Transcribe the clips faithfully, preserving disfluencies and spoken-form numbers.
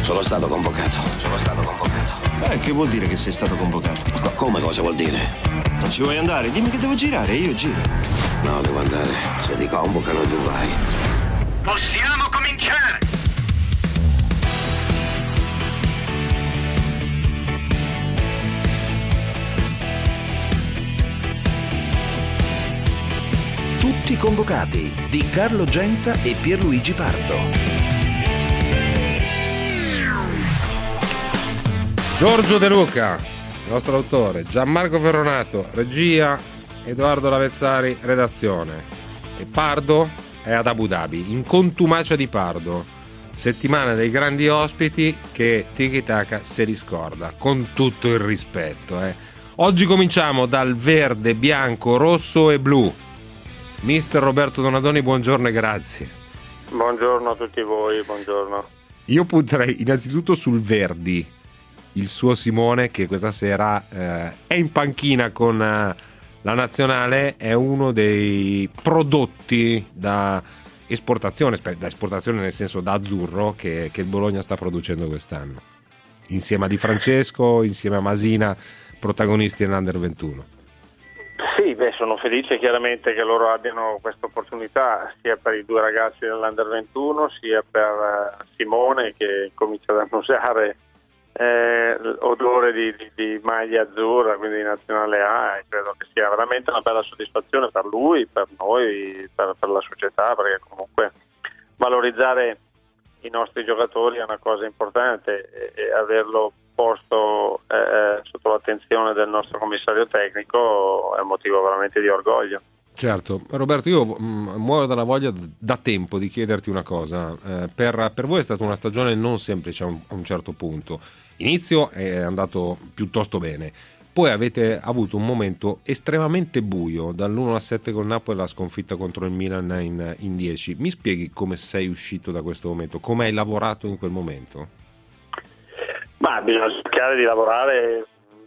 Sono stato convocato. Sono stato convocato. Eh, che vuol dire che sei stato convocato? Ma come cosa vuol dire? Non ci vuoi andare? Dimmi che devo girare, io giro. No, devo andare. Se ti convocano tu vai. Possiamo cominciare! Tutti convocati di Carlo Genta e Pierluigi Pardo. Giorgio De Luca, il nostro autore, Gianmarco Ferronato, regia, Edoardo Lavezzari, redazione. E Pardo è ad Abu Dhabi, in contumacia di Pardo. Settimana dei grandi ospiti che Tiki Taka se li scorda, con tutto il rispetto. Eh. Oggi cominciamo dal verde, bianco, rosso e blu. Mister Roberto Donadoni, buongiorno e grazie. Buongiorno a tutti voi, buongiorno. Io punterei innanzitutto sul Verdi, il suo Simone che questa sera eh, è in panchina con eh, la nazionale, è uno dei prodotti da esportazione, da esportazione nel senso da azzurro che, che il Bologna sta producendo quest'anno, insieme a Di Francesco, insieme a Masina, protagonisti nell'Under ventuno. Sì, beh, sono felice chiaramente che loro abbiano questa opportunità, sia per i due ragazzi dell'Under ventuno, sia per uh, Simone che comincia ad annusare eh, odore di, di, di maglia azzurra, quindi di nazionale A, e credo che sia veramente una bella soddisfazione per lui, per noi, per, per la società, perché comunque valorizzare i nostri giocatori è una cosa importante e, e averlo posto eh, sotto l'attenzione del nostro commissario tecnico è un motivo veramente di orgoglio. Certo, Roberto, io mh, muoio dalla voglia da tempo di chiederti una cosa. Eh, per, per voi è stata una stagione non semplice a un, a un certo punto. Inizio è andato piuttosto bene, poi avete avuto un momento estremamente buio, dall'uno a sette con Napoli alla sconfitta contro il Milan in, in dieci. Mi spieghi come sei uscito da questo momento, come hai lavorato in quel momento? Ma bisogna cercare di lavorare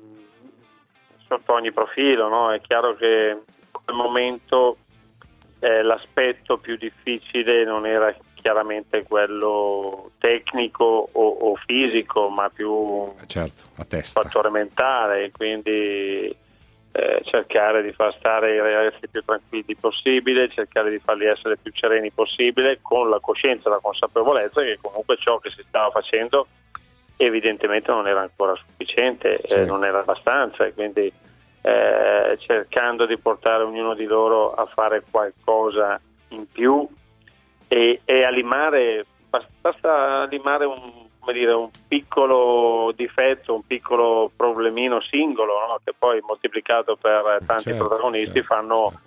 sotto ogni profilo, no? È chiaro che in quel momento eh, l'aspetto più difficile non era chiaramente quello tecnico o, o fisico, ma più certo, a testa. Fattore mentale, quindi eh, cercare di far stare i ragazzi più tranquilli possibile, cercare di farli essere più sereni possibile, con la coscienza e la consapevolezza che comunque ciò che si stava facendo evidentemente non era ancora sufficiente, sì. eh, non era abbastanza, e quindi eh, cercando di portare ognuno di loro a fare qualcosa in più e, e a limare, basta, basta limare un, come dire, un piccolo difetto, un piccolo problemino singolo, no? Che poi moltiplicato per tanti certo, protagonisti certo. fanno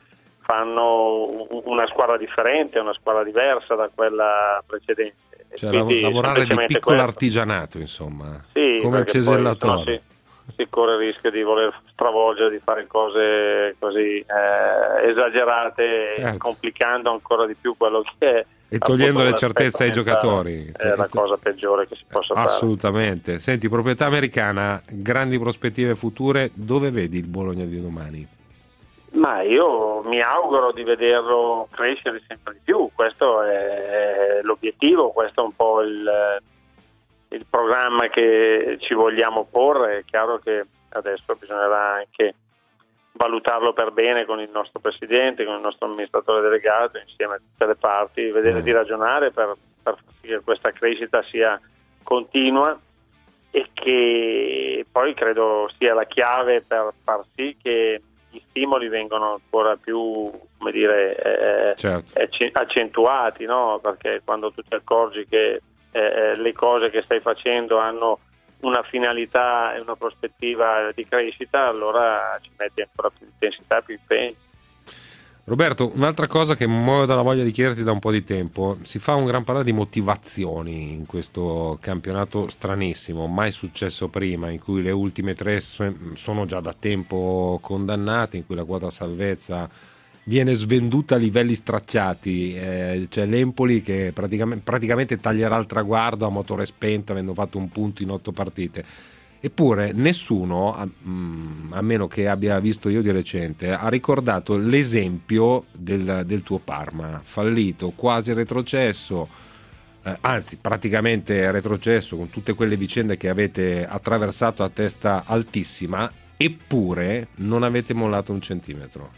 fanno una squadra differente, una squadra diversa da quella precedente. Cioè lavorare di piccolo questo. Artigianato, insomma, sì, come il cesellatore. Si, si corre il rischio di voler stravolgere, di fare cose così eh, esagerate, certo. complicando ancora di più quello che è. E togliendo le certezze ai giocatori. È la cosa peggiore che si possa fare. Assolutamente. Senti, proprietà americana, grandi prospettive future, dove vedi il Bologna di domani? Ma io mi auguro di vederlo crescere sempre di più, questo è l'obiettivo, questo è un po' il, il programma che ci vogliamo porre. È chiaro che adesso bisognerà anche valutarlo per bene con il nostro presidente, con il nostro amministratore delegato, insieme a tutte le parti, vedere mm. di ragionare per, per far sì che questa crescita sia continua e che poi credo sia la chiave per far sì che gli stimoli vengono ancora più, come dire, eh, certo. accentuati, no? Perché quando tu ti accorgi che eh, le cose che stai facendo hanno una finalità e una prospettiva di crescita, allora ci metti ancora più intensità, più impegno. Roberto, un'altra cosa che muoio dalla voglia di chiederti da un po' di tempo, si fa un gran parlare di motivazioni in questo campionato stranissimo, mai successo prima, in cui le ultime tre sono già da tempo condannate, in cui la quota salvezza viene svenduta a livelli stracciati, eh, c'è l'Empoli che praticamente, praticamente taglierà il traguardo a motore spento avendo fatto un punto in otto partite. Eppure nessuno, a, a meno che abbia visto io di recente, ha ricordato l'esempio del, del tuo Parma, fallito, quasi retrocesso, eh, anzi praticamente retrocesso con tutte quelle vicende che avete attraversato a testa altissima, eppure non avete mollato un centimetro.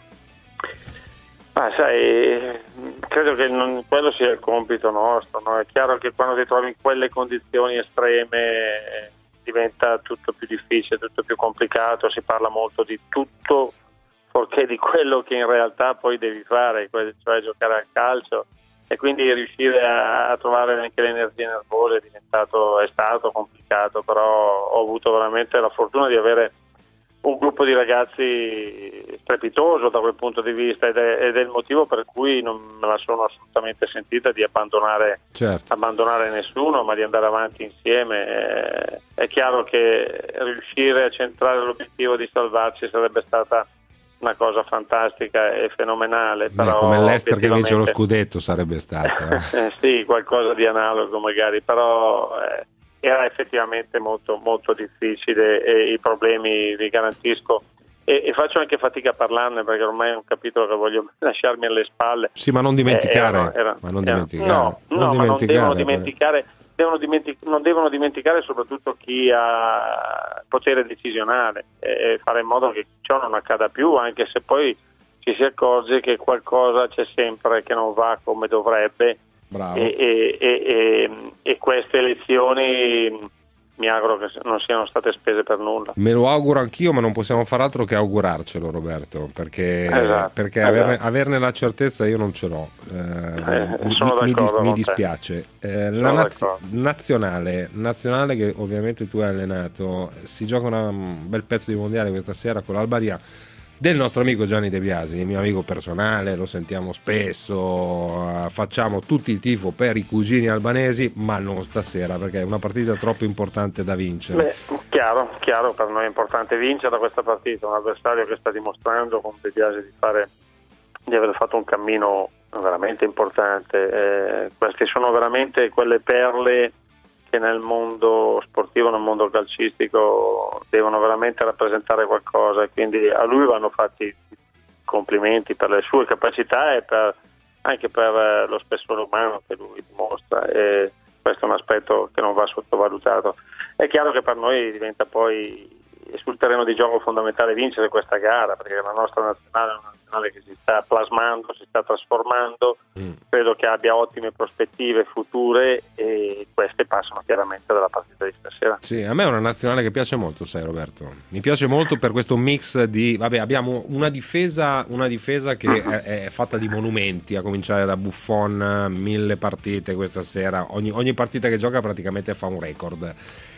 Ah, sai, credo che non, quello sia il compito nostro, no? È chiaro che quando ti trovi in quelle condizioni estreme diventa tutto più difficile, tutto più complicato, si parla molto di tutto fuorché di quello che in realtà poi devi fare, cioè giocare al calcio, e quindi riuscire a, a trovare anche le energie nervose è diventato, è stato complicato, però ho avuto veramente la fortuna di avere un gruppo di ragazzi strepitoso da quel punto di vista, ed è, ed è il motivo per cui non me la sono assolutamente sentita di abbandonare, certo. abbandonare nessuno, ma di andare avanti insieme. È, è chiaro che riuscire a centrare l'obiettivo di salvarci sarebbe stata una cosa fantastica e fenomenale. Beh, però come l'Ester che vince lo obiettivamente scudetto sarebbe stato. eh, sì, qualcosa di analogo magari, però eh, era effettivamente molto molto difficile, e i problemi, vi garantisco, e, e faccio anche fatica a parlarne perché ormai è un capitolo che voglio lasciarmi alle spalle. Sì, ma non dimenticare, eh, era, era, ma non era, dimenticare. no, non no, dimenticare, ma non devono dimenticare, devono dimentic- non devono dimenticare soprattutto chi ha potere decisionale, e fare in modo che ciò non accada più, anche se poi ci si accorge che qualcosa c'è sempre che non va come dovrebbe. Bravo. E, e, e, e queste elezioni mi auguro che non siano state spese per nulla. Me lo auguro anch'io, ma non possiamo far altro che augurarcelo, Roberto, perché, esatto, perché esatto. Averne, averne la certezza io non ce l'ho. Eh, eh, sono mi, d'accordo mi, mi con te. dispiace. Eh, Sono la naz- d'accordo. nazionale, nazionale che ovviamente tu hai allenato, si gioca una, un bel pezzo di mondiale questa sera con l'Albania, del nostro amico Gianni De Biasi, il mio amico personale, lo sentiamo spesso, facciamo tutti il tifo per i cugini albanesi, ma non stasera perché è una partita troppo importante da vincere. Beh, chiaro, chiaro, per noi è importante vincere questa partita, un avversario che sta dimostrando con De Biasi di fare, di aver fatto un cammino veramente importante. Eh, queste sono veramente quelle perle che nel mondo sportivo, nel mondo calcistico devono veramente rappresentare qualcosa, e quindi a lui vanno fatti complimenti per le sue capacità e per, anche per lo spessore umano che lui dimostra, e questo è un aspetto che non va sottovalutato. È chiaro che per noi diventa poi sul terreno di gioco fondamentale vincere questa gara, perché la nostra nazionale è una nazionale che si sta plasmando, si sta trasformando, mm. credo che abbia ottime prospettive future, e queste passano chiaramente dalla partita di stasera. Sì, a me è una nazionale che piace molto, sai Roberto, mi piace molto per questo mix di, vabbè, abbiamo una difesa, una difesa che è, è fatta di monumenti, a cominciare da Buffon, mille partite questa sera, ogni, ogni partita che gioca praticamente fa un record.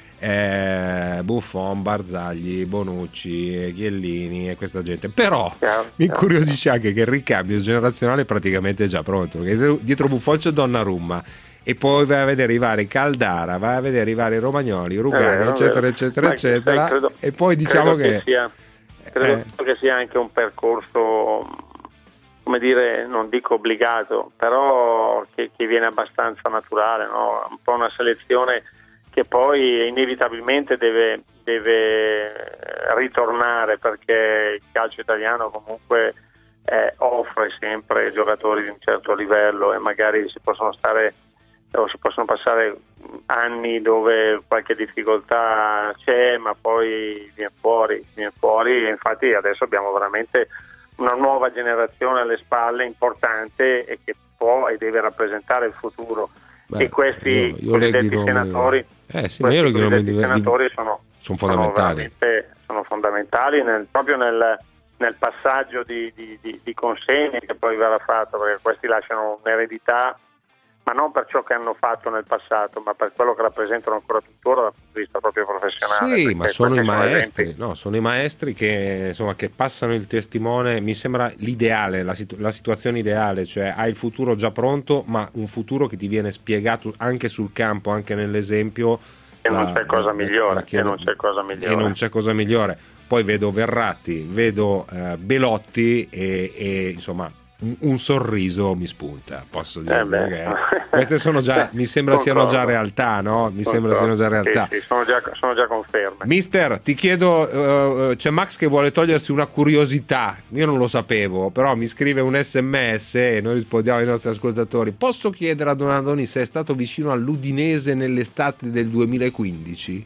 Eh, Buffon, Barzagli, Bonucci, Chiellini e questa gente, però chiaro, mi chiaro. incuriosisce anche che il ricambio generazionale è praticamente già pronto, perché dietro Buffon c'è Donnarumma, e poi vai a vedere i vari Caldara, vai a vedere i vari Romagnoli, Rugani, vero, eccetera eccetera Ma eccetera, sai, credo, e poi diciamo credo che, che sia, credo eh. che sia anche un percorso, come dire, non dico obbligato, però che, che viene abbastanza naturale, no? Un po' una selezione che poi inevitabilmente deve, deve ritornare, perché il calcio italiano comunque eh, offre sempre giocatori di un certo livello, e magari si possono stare o si possono passare anni dove qualche difficoltà c'è, ma poi viene fuori, viene fuori, e infatti adesso abbiamo veramente una nuova generazione alle spalle importante, e che può e deve rappresentare il futuro. Beh, e questi io, io cosiddetti senatori, eh, sì, ma io questi cosiddetti di, senatori sono, sono fondamentali, sono, sono fondamentali nel, proprio nel, nel passaggio di, di, di, di consegne che poi verrà fatto, perché questi lasciano un'eredità, ma non per ciò che hanno fatto nel passato, ma per quello che rappresentano ancora tuttora dal punto di vista proprio professionale. Sì, ma sono i maestri, sono no, sono i maestri che, insomma, che passano il testimone. Mi sembra l'ideale, la, situ- la situazione ideale, cioè hai il futuro già pronto, ma un futuro che ti viene spiegato anche sul campo, anche nell'esempio. E la, non c'è cosa la, migliore, la, e non c'è cosa migliore. E non c'è cosa migliore. Poi vedo Verratti, vedo uh, Belotti e, e insomma un, un sorriso mi spunta, posso dire. Eh beh. Che queste sono già, mi sembra siano già realtà, no? Mi sembra siano già realtà. Sì, sì, sono già, sono già conferme. Mister, ti chiedo, uh, c'è Max che vuole togliersi una curiosità, io non lo sapevo, però mi scrive un sms e noi rispondiamo ai nostri ascoltatori. Posso chiedere a Donadoni se è stato vicino all'Udinese nell'estate del duemilaquindici?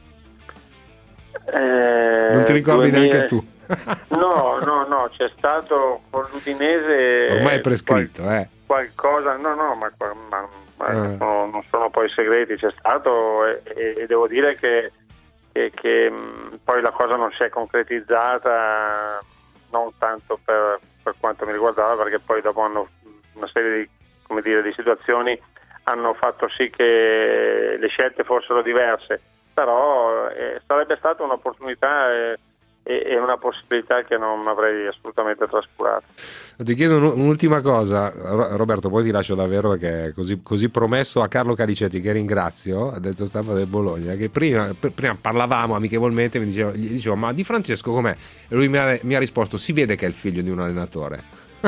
Eh, non ti ricordi duemila neanche tu? No, no, no, c'è stato con l'Udinese. Ormai è prescritto, qual- eh. Qualcosa, no, no, ma, ma, ma Eh. sono- non sono poi segreti, c'è stato e, e- e devo dire che, che, che mh, poi la cosa non si è concretizzata, non tanto per, per quanto mi riguardava, perché poi dopo hanno una serie di, come dire, di situazioni hanno fatto sì che le scelte fossero diverse, però eh, sarebbe stata un'opportunità eh, e, e una possibilità che non avrei assolutamente trascurato. Ti chiedo un- un'ultima cosa, Ro- Roberto, poi ti lascio davvero perché così, così promesso a Carlo Calicetti, che ringrazio, ha detto stampa del Bologna, che prima, pr- prima parlavamo amichevolmente, mi diceva, gli dicevo ma Di Francesco com'è? E lui mi ha, mi ha risposto si vede che è il figlio di un allenatore.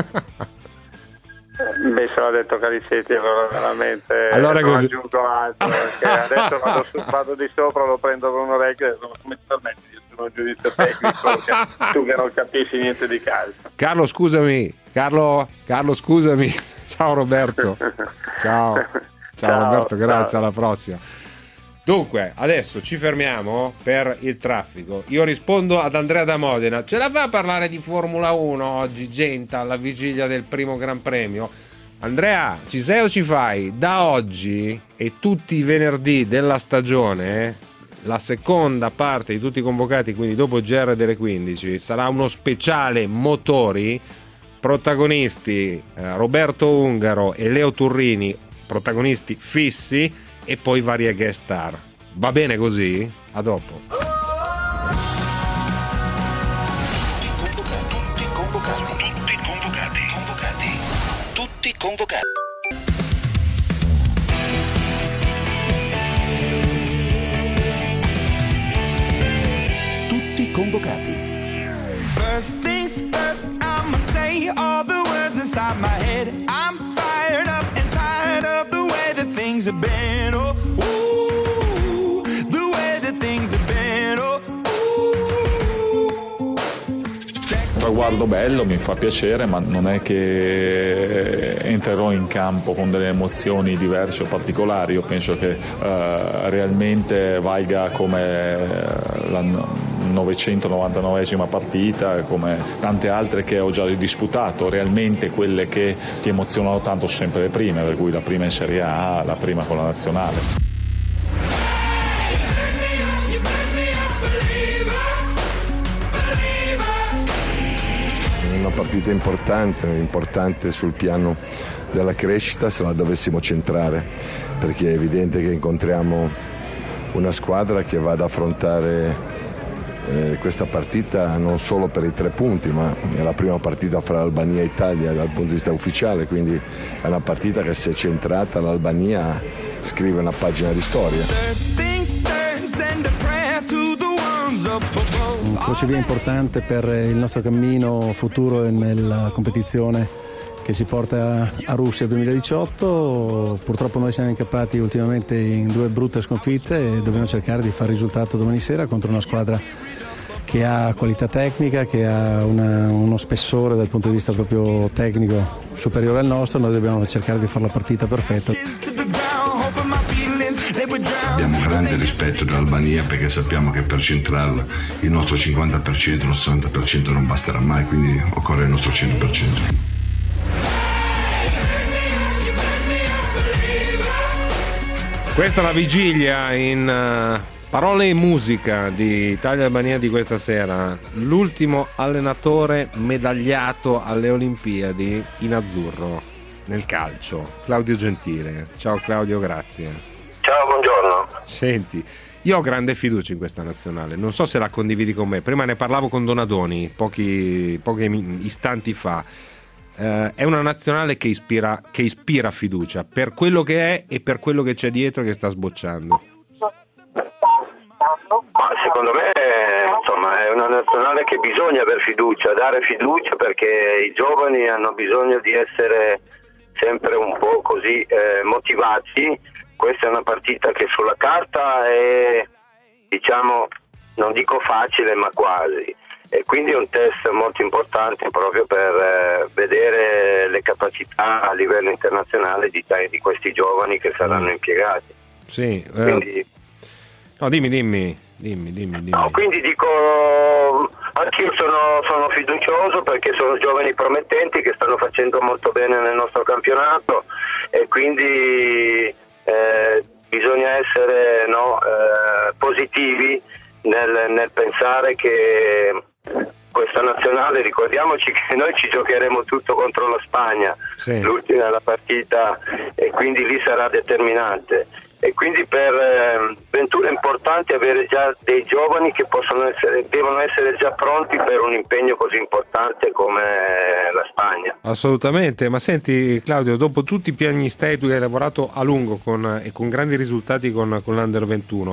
Beh, se l'ha detto Calicetti, allora veramente Allora non così. aggiungo altro, perché adesso vado, su- vado di sopra, lo prendo con un orecchio e dico, come ti permetti di essere un giudizio tecnico, che tu che non capisci niente di calcio. Carlo scusami, Carlo, Carlo scusami, ciao Roberto, ciao, ciao, Ciao, Roberto, grazie, ciao. alla prossima. Dunque, adesso ci fermiamo per il traffico. Io rispondo ad Andrea da Modena. Ce la fa a parlare di Formula uno oggi, Genta, alla vigilia del primo Gran Premio? Andrea, ci sei o ci fai? Da oggi e tutti i venerdì della stagione, la seconda parte di tutti i convocati, quindi dopo il G R delle quindici, sarà uno speciale motori, protagonisti eh, Roberto Ungaro e Leo Turrini, protagonisti fissi, e poi varie guest star. Va bene così? A dopo. Tutti convocati. Tutti convocati. Convocati. Tutti convocati. Tutti convocati. First things first, I'ma say all the words inside my head. I'm fired up and tired of the way that things have been. Oh, ooh, the way that things have been. Oh, ooh. Traguardo bello, mi fa piacere, ma non è che entrerò in campo con delle emozioni diverse o particolari. Io penso che eh, realmente valga come la novecentonovantanovesima partita, come tante altre che ho già disputato. Realmente quelle che ti emozionano tanto sono sempre le prime, per cui la prima in Serie A, la prima con la nazionale. Una partita importante, importante sul piano della crescita se la dovessimo centrare, perché è evidente che incontriamo una squadra che va ad affrontare eh, questa partita non solo per i tre punti, ma è la prima partita fra Albania e Italia dal punto di vista ufficiale, quindi è una partita che, se centrata, l'Albania scrive una pagina di storia. Un crocevia importante per il nostro cammino futuro nella competizione che ci porta a Russia duemiladiciotto. Purtroppo noi siamo incappati ultimamente in due brutte sconfitte e dobbiamo cercare di fare risultato domani sera contro una squadra che ha qualità tecnica, che ha una, uno spessore dal punto di vista proprio tecnico superiore al nostro. Noi dobbiamo cercare di fare la partita perfetta. Abbiamo grande rispetto dell'Albania, perché sappiamo che per centrarla il nostro cinquanta per cento, il nostro sessanta per cento non basterà mai, quindi occorre il nostro cento per cento. Questa è la vigilia in uh, parole e musica di Italia-Albania di questa sera. L'ultimo allenatore medagliato alle Olimpiadi in azzurro nel calcio, Claudio Gentile. Ciao Claudio, grazie. Ciao, buongiorno. Senti, io ho grande fiducia in questa nazionale, non so se la condividi con me. Prima ne parlavo con Donadoni pochi, pochi istanti fa. Eh, è una nazionale che ispira, che ispira fiducia per quello che è e per quello che c'è dietro, che sta sbocciando. Ma secondo me insomma è una nazionale che bisogna aver fiducia, dare fiducia, perché i giovani hanno bisogno di essere sempre un po' così eh, motivati. Questa è una partita che sulla carta è, diciamo, non dico facile, ma quasi, e quindi è un test molto importante proprio per eh, vedere le capacità a livello internazionale di, di questi giovani che saranno mm. impiegati. Sì, eh, quindi, no, dimmi, dimmi, dimmi, dimmi, dimmi. No, quindi dico, anch'io sono, sono fiducioso perché sono giovani promettenti che stanno facendo molto bene nel nostro campionato, e quindi eh, bisogna essere no, eh, positivi nel, nel pensare che questa nazionale, ricordiamoci che noi ci giocheremo tutto contro la Spagna, sì. l'ultima la partita, e quindi lì sarà determinante, e quindi per eh, Ventura è importante avere già dei giovani che possono essere, devono essere già pronti per un impegno così importante come la Spagna. Assolutamente, ma senti Claudio, dopo tutti i piagnistei, tu hai lavorato a lungo con, e con grandi risultati con, con l'Under ventuno.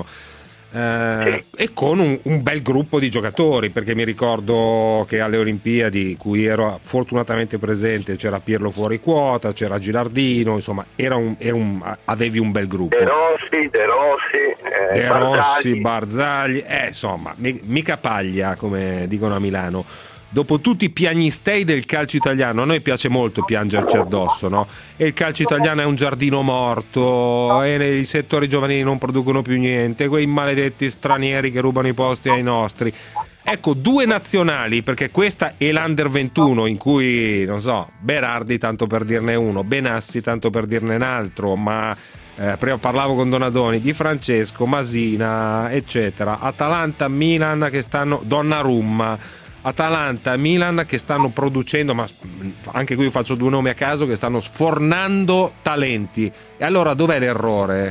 Eh, sì. E con un, un bel gruppo di giocatori, perché mi ricordo che alle Olimpiadi, cui ero fortunatamente presente, c'era Pirlo fuori quota, c'era Gilardino, insomma era un, era un, avevi un bel gruppo. De Rossi, De Rossi, eh, De Barzagli. Rossi, Barzagli, eh, insomma mica paglia, come dicono a Milano. Dopo tutti i piagnistei del calcio italiano, a noi piace molto piangerci addosso, no? E il calcio italiano è un giardino morto, e i settori giovanili non producono più niente, quei maledetti stranieri che rubano i posti ai nostri. Ecco, due nazionali, perché questa è l'Under ventuno, in cui, non so, Berardi, tanto per dirne uno, Benassi, tanto per dirne un altro, ma eh, prima parlavo con Donadoni, Di Francesco, Masina, eccetera. Atalanta, Milan che stanno, Donnarumma, Atalanta, Milan che stanno producendo, ma anche qui faccio due nomi a caso, che stanno sfornando talenti. E allora dov'è l'errore?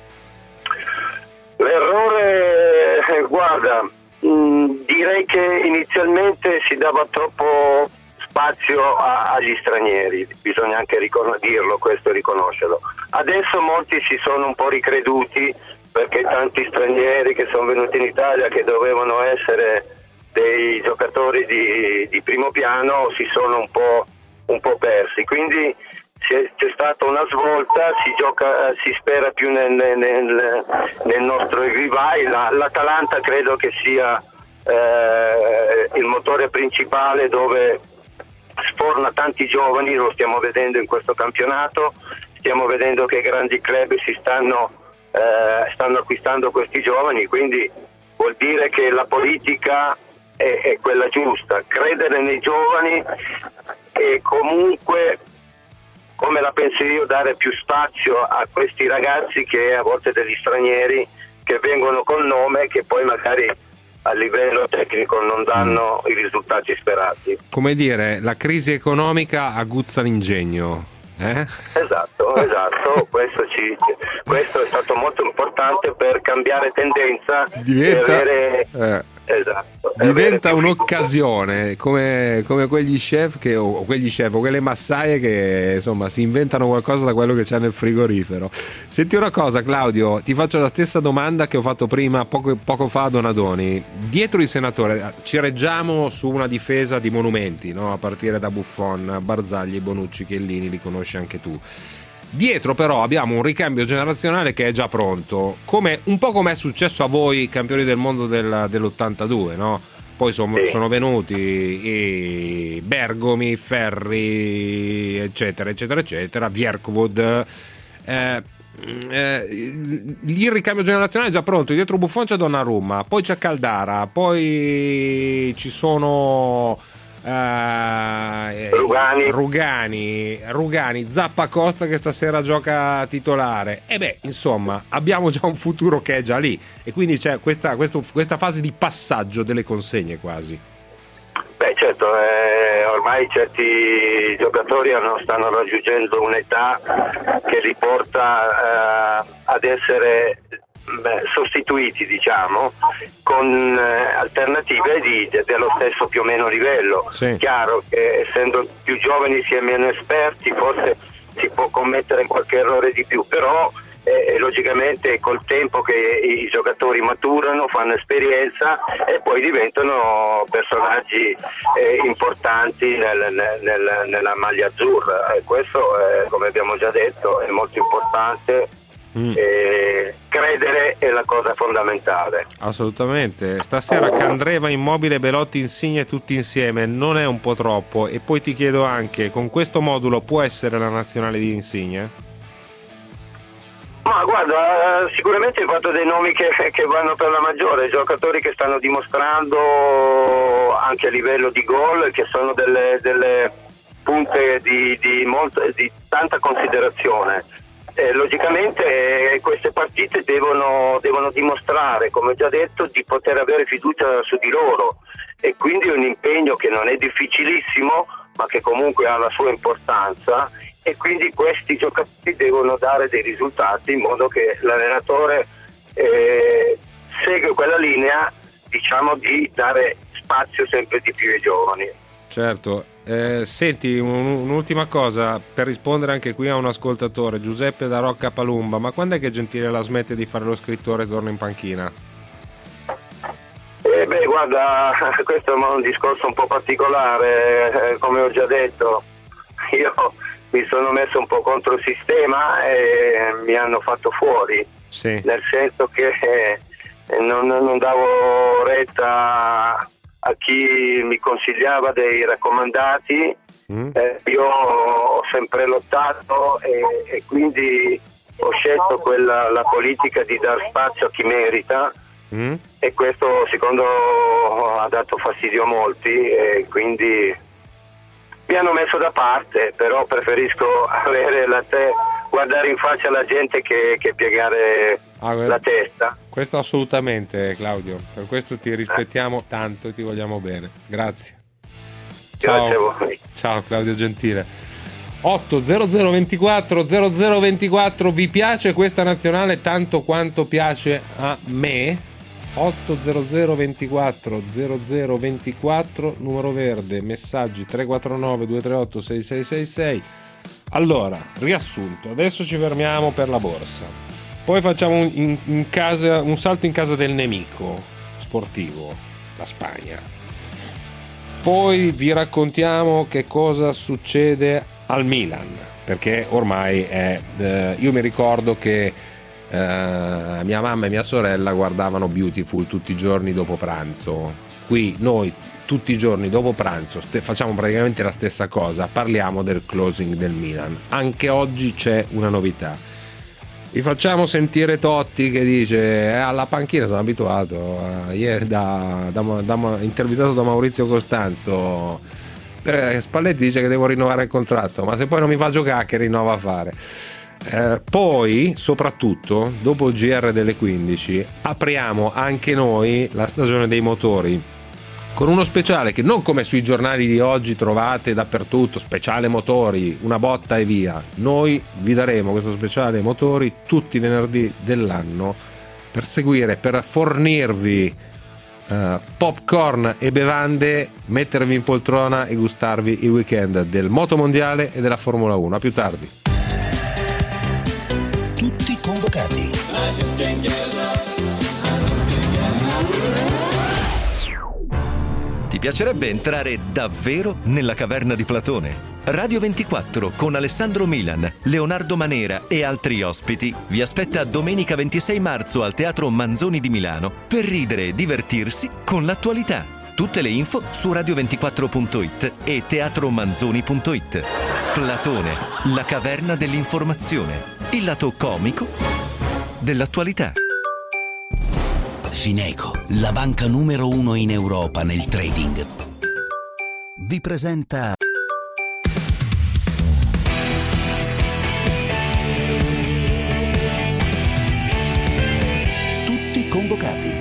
L'errore, eh, guarda, mh, direi che inizialmente si dava troppo spazio a, agli stranieri, bisogna anche ricon- dirlo, questo riconoscerlo. Adesso molti si sono un po' ricreduti, perché tanti stranieri che sono venuti in Italia, che dovevano essere dei giocatori di, di primo piano, si sono un po', un po' persi, quindi c'è, c'è stata una svolta, si gioca, si spera più nel, nel, nel nostro revival. La, l'Atalanta credo che sia eh, il motore principale, dove sforna tanti giovani, lo stiamo vedendo in questo campionato, stiamo vedendo che grandi club si stanno, eh, stanno acquistando questi giovani, quindi vuol dire che la politica è, è quella giusta, credere nei giovani e comunque, come la penso io, dare più spazio a questi ragazzi, che a volte degli stranieri che vengono col nome, che poi magari a livello tecnico non danno mm. i risultati sperati. Come dire, la crisi economica aguzza l'ingegno. Eh? Esatto, esatto, questo, ci, questo è stato molto importante per cambiare tendenza. Diventa, e avere, eh, esatto, diventa un'occasione, come, come quegli chef che, o quegli chef o quelle massaie che insomma si inventano qualcosa da quello che c'è nel frigorifero. Senti una cosa, Claudio, ti faccio la stessa domanda che ho fatto prima poco, poco fa a Donadoni. Dietro il senatore ci reggiamo su una difesa di monumenti, no? A partire da Buffon, Barzagli, Bonucci, Chiellini, li conosci anche tu. Dietro però abbiamo un ricambio generazionale che è già pronto, come un po' come è successo a voi campioni del mondo del, dell'ottantadue, no? Poi son, sì. sono venuti i Bergomi, Ferri, eccetera eccetera eccetera, Vierkovod, eh, eh, il ricambio generazionale è già pronto. Dietro Buffon c'è Donnarumma, poi c'è Caldara, poi ci sono Uh, Rugani. Rugani, Rugani, Zappacosta che stasera gioca titolare. E beh, insomma, abbiamo già un futuro che è già lì, e quindi c'è questa, questo, questa fase di passaggio delle consegne quasi. Beh, certo, eh, ormai certi giocatori hanno, stanno raggiungendo un'età che li porta eh, ad essere Beh, sostituiti, diciamo, con eh, alternative di, de, dello stesso più o meno livello. Sì. Chiaro che essendo più giovani si è meno esperti, forse si può commettere qualche errore di più, però e, e logicamente col tempo che i giocatori maturano, fanno esperienza e poi diventano personaggi eh, importanti nel, nel, nella maglia azzurra, e questo è, come abbiamo già detto, è molto importante. Mm. E credere è la cosa fondamentale. Assolutamente. Stasera Candreva, Immobile, Belotti, Insigne tutti insieme non è un po' troppo? E poi ti chiedo anche, con questo modulo può essere la nazionale di Insigne? Ma guarda, sicuramente hai fatto dei nomi che, che vanno per la maggiore, giocatori che stanno dimostrando anche a livello di gol, che sono delle, delle punte di, di, molto, di tanta considerazione. Eh, logicamente eh, queste partite devono, devono dimostrare, come ho già detto, di poter avere fiducia su di loro, e quindi un impegno che non è difficilissimo ma che comunque ha la sua importanza, e quindi questi giocatori devono dare dei risultati in modo che l'allenatore eh, segue quella linea, diciamo, di dare spazio sempre di più ai giovani. Certo. Eh, senti, un, un'ultima cosa per rispondere anche qui a un ascoltatore, Giuseppe da Rocca Palumba: ma quando è che Gentile la smette di fare lo scrittore e torna in panchina? Eh beh, guarda, questo è un discorso un po' particolare, eh, come ho già detto, io mi sono messo un po' contro il sistema e mi hanno fatto fuori, sì. Nel senso che eh, non, non davo retta a chi mi consigliava dei raccomandati. mm. eh, io ho sempre lottato e, e quindi ho scelto quella, la politica di dar spazio a chi merita, mm. e questo secondo ha dato fastidio a molti, e quindi mi hanno messo da parte, però preferisco avere la te- guardare in faccia la gente che, che piegare ah, la testa. Questo assolutamente, Claudio, per questo ti rispettiamo tanto e ti vogliamo bene. Grazie. Ciao. Grazie a voi. Ciao Claudio Gentile. otto zero zero ventiquattro zero zero ventiquattro, vi piace questa nazionale tanto quanto piace a me? otto zero zero ventiquattro zero zero ventiquattro, numero verde, messaggi tre quattro nove due tre otto sei sei sei sei. Allora, riassunto, adesso ci fermiamo per la borsa, poi facciamo un, in, in casa, un salto in casa del nemico sportivo, la Spagna, poi vi raccontiamo che cosa succede al Milan, perché ormai è eh, io mi ricordo che eh, mia mamma e mia sorella guardavano Beautiful tutti i giorni dopo pranzo. Qui noi tutti i giorni dopo pranzo st- facciamo praticamente la stessa cosa, parliamo del closing del Milan. Anche oggi c'è una novità, vi facciamo sentire Totti che dice eh, alla panchina sono abituato, eh, ieri da, da, da, intervistato da Maurizio Costanzo, eh, Spalletti dice che devo rinnovare il contratto, ma se poi non mi fa giocare che rinnova a fare. Eh, poi soprattutto dopo il G R delle quindici apriamo anche noi la stagione dei motori con uno speciale che non come sui giornali di oggi trovate dappertutto, speciale motori, una botta e via. Noi vi daremo questo speciale motori tutti i venerdì dell'anno per seguire, per fornirvi uh, popcorn e bevande, mettervi in poltrona e gustarvi il weekend del motomondiale e della Formula uno. A più tardi. Tutti convocati. Ti piacerebbe entrare davvero nella caverna di Platone? Radio ventiquattro con Alessandro Milan, Leonardo Manera e altri ospiti vi aspetta domenica ventisei marzo al Teatro Manzoni di Milano per ridere e divertirsi con l'attualità. Tutte le info su radio ventiquattro punto it e teatro manzoni punto it. Platone, la caverna dell'informazione, il lato comico dell'attualità. Fineco, la banca numero uno in Europa nel trading, vi presenta Tutti convocati.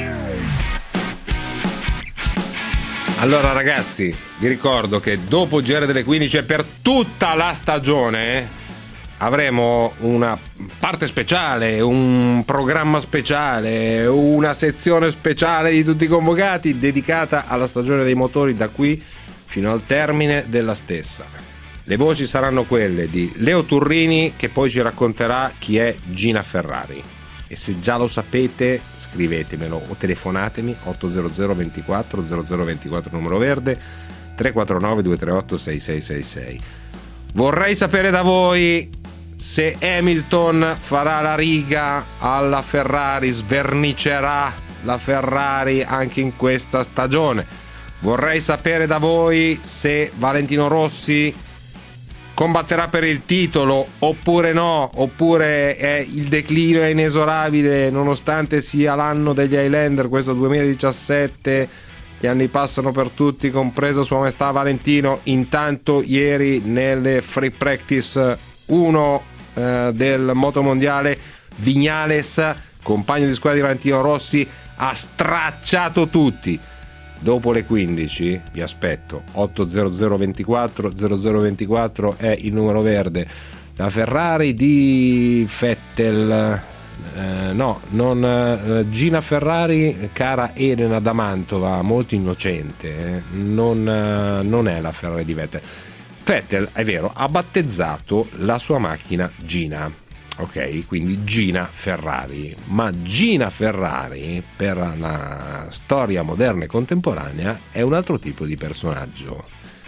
Allora ragazzi, vi ricordo che dopo il G R delle quindici e per tutta la stagione avremo una parte speciale, un programma speciale, una sezione speciale di Tutti convocati dedicata alla stagione dei motori da qui fino al termine della stessa. Le voci saranno quelle di Leo Turrini, che poi ci racconterà chi è Gina Ferrari. E se già lo sapete, scrivetemelo o telefonatemi ottocento ventiquattro zero zero ventiquattro numero verde tre quattro nove due tre otto sei sei sei sei. Vorrei sapere da voi se Hamilton farà la riga alla Ferrari, svernicerà la Ferrari anche in questa stagione. Vorrei sapere da voi se Valentino Rossi combatterà per il titolo oppure no, oppure è il declino è inesorabile nonostante sia l'anno degli Highlander, questo duemiladiciassette, gli anni passano per tutti, compreso Sua Maestà Valentino. Intanto ieri nelle free practice uno eh, del motomondiale, Viñales, compagno di squadra di Valentino Rossi, ha stracciato tutti. Dopo le quindici vi aspetto, ottocento ventiquattro zero zero ventiquattro è il numero verde. La Ferrari di Vettel, eh, no, non eh, Gina Ferrari, cara Elena da Mantova, molto innocente, eh, non, eh, non è la Ferrari di Vettel. Vettel, è vero, ha battezzato la sua macchina Gina. Ok, quindi Gina Ferrari, ma Gina Ferrari per la storia moderna e contemporanea è un altro tipo di personaggio.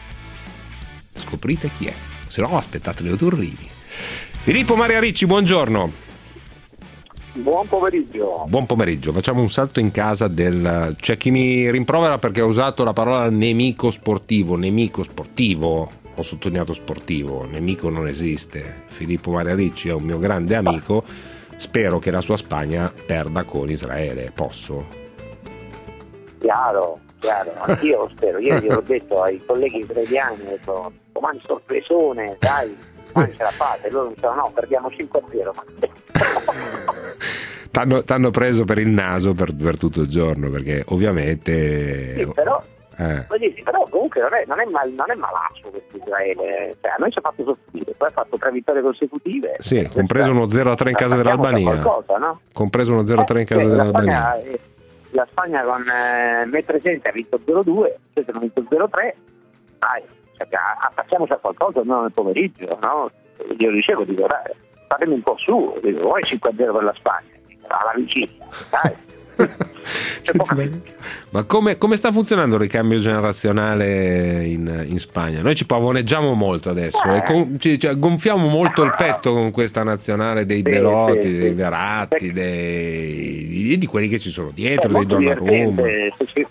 Scoprite chi è, se no aspettate Leo Turrini. Filippo Maria Ricci, buongiorno. Buon pomeriggio. Buon pomeriggio, facciamo un salto in casa del... C'è chi mi rimprovera perché ho usato la parola nemico sportivo, nemico sportivo. Ho sottolineato sportivo, nemico non esiste. Filippo Maria Ricci è un mio grande amico, spero che la sua Spagna perda con Israele, posso? Chiaro, chiaro, anch'io lo spero. Ieri l'ho detto ai colleghi israeliani, ho detto, domani sorpresone, dai, mangia la pace. Loro mi dicevano no, perdiamo cinque a zero. Ma... t'hanno, t'hanno preso per il naso per, per tutto il giorno, perché ovviamente... Sì, però... Eh. Sì, però comunque non è, non è, mal, non è malaccio questo Israele, cioè, a noi ci ha fatto soffrire, poi ha fatto tre vittorie consecutive. Sì, compreso uno zero a tre in casa dell'Albania. Qualcosa, no? Compreso uno zero a tre in casa eh, dell'Albania. La Spagna, la Spagna con eh, me presente ha vinto zero a due, se hanno vinto zero a tre, dai, cioè, affacciamoci a qualcosa no, nel pomeriggio, no? Io dicevo, dico, dai, fatemi un po' su, dico, vuoi cinque a zero per la Spagna? Dico, alla vicina, dai. Ma come, come sta funzionando il ricambio generazionale in, in Spagna? Noi ci pavoneggiamo molto adesso eh. e con, ci, cioè, gonfiamo molto il petto con questa nazionale dei sì, Belotti, sì, dei sì. Verratti, dei, di, di quelli che ci sono dietro, dei Donnarumma. Se ci,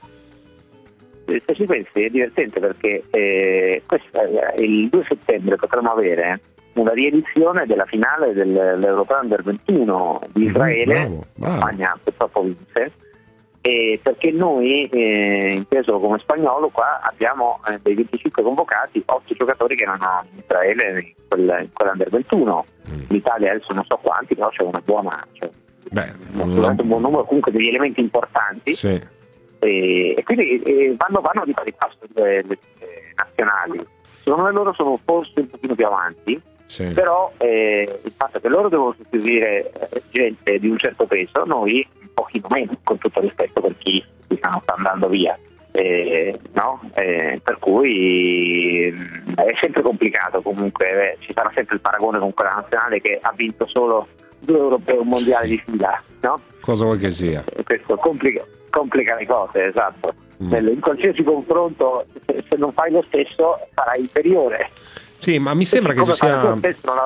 se ci pensi è divertente perché eh, questo, eh, il due settembre potremo avere una riedizione della finale dell'Europeo Under ventuno di Israele. Bravo, bravo. La Spagna purtroppo vinse, e perché noi, eh, inteso come spagnolo, qua abbiamo eh, dei venticinque convocati, otto giocatori che erano in Israele in, quel, in quell'Under ventuno. Mm. L'Italia adesso non so quanti, però c'è una buona, cioè, Beh, un, la... un buon numero comunque degli elementi importanti. Sì. E, e quindi e vanno, vanno di pari passo le, le, le nazionali. Secondo me loro sono forse un pochino più avanti. Sì. Però eh, il fatto che loro devono sostituire eh, gente di un certo peso, noi un pochino meno, con tutto rispetto per chi diciamo, sta andando via, eh, no? eh, per cui eh, è sempre complicato comunque, eh, ci sarà sempre il paragone con quella nazionale che ha vinto solo due europei un mondiale di fila, no? Cosa vuoi che sia? E questo complica, complica le cose, esatto. Mm. In qualsiasi confronto, se, se non fai lo stesso sarai inferiore. Sì, ma mi sembra che ci sia,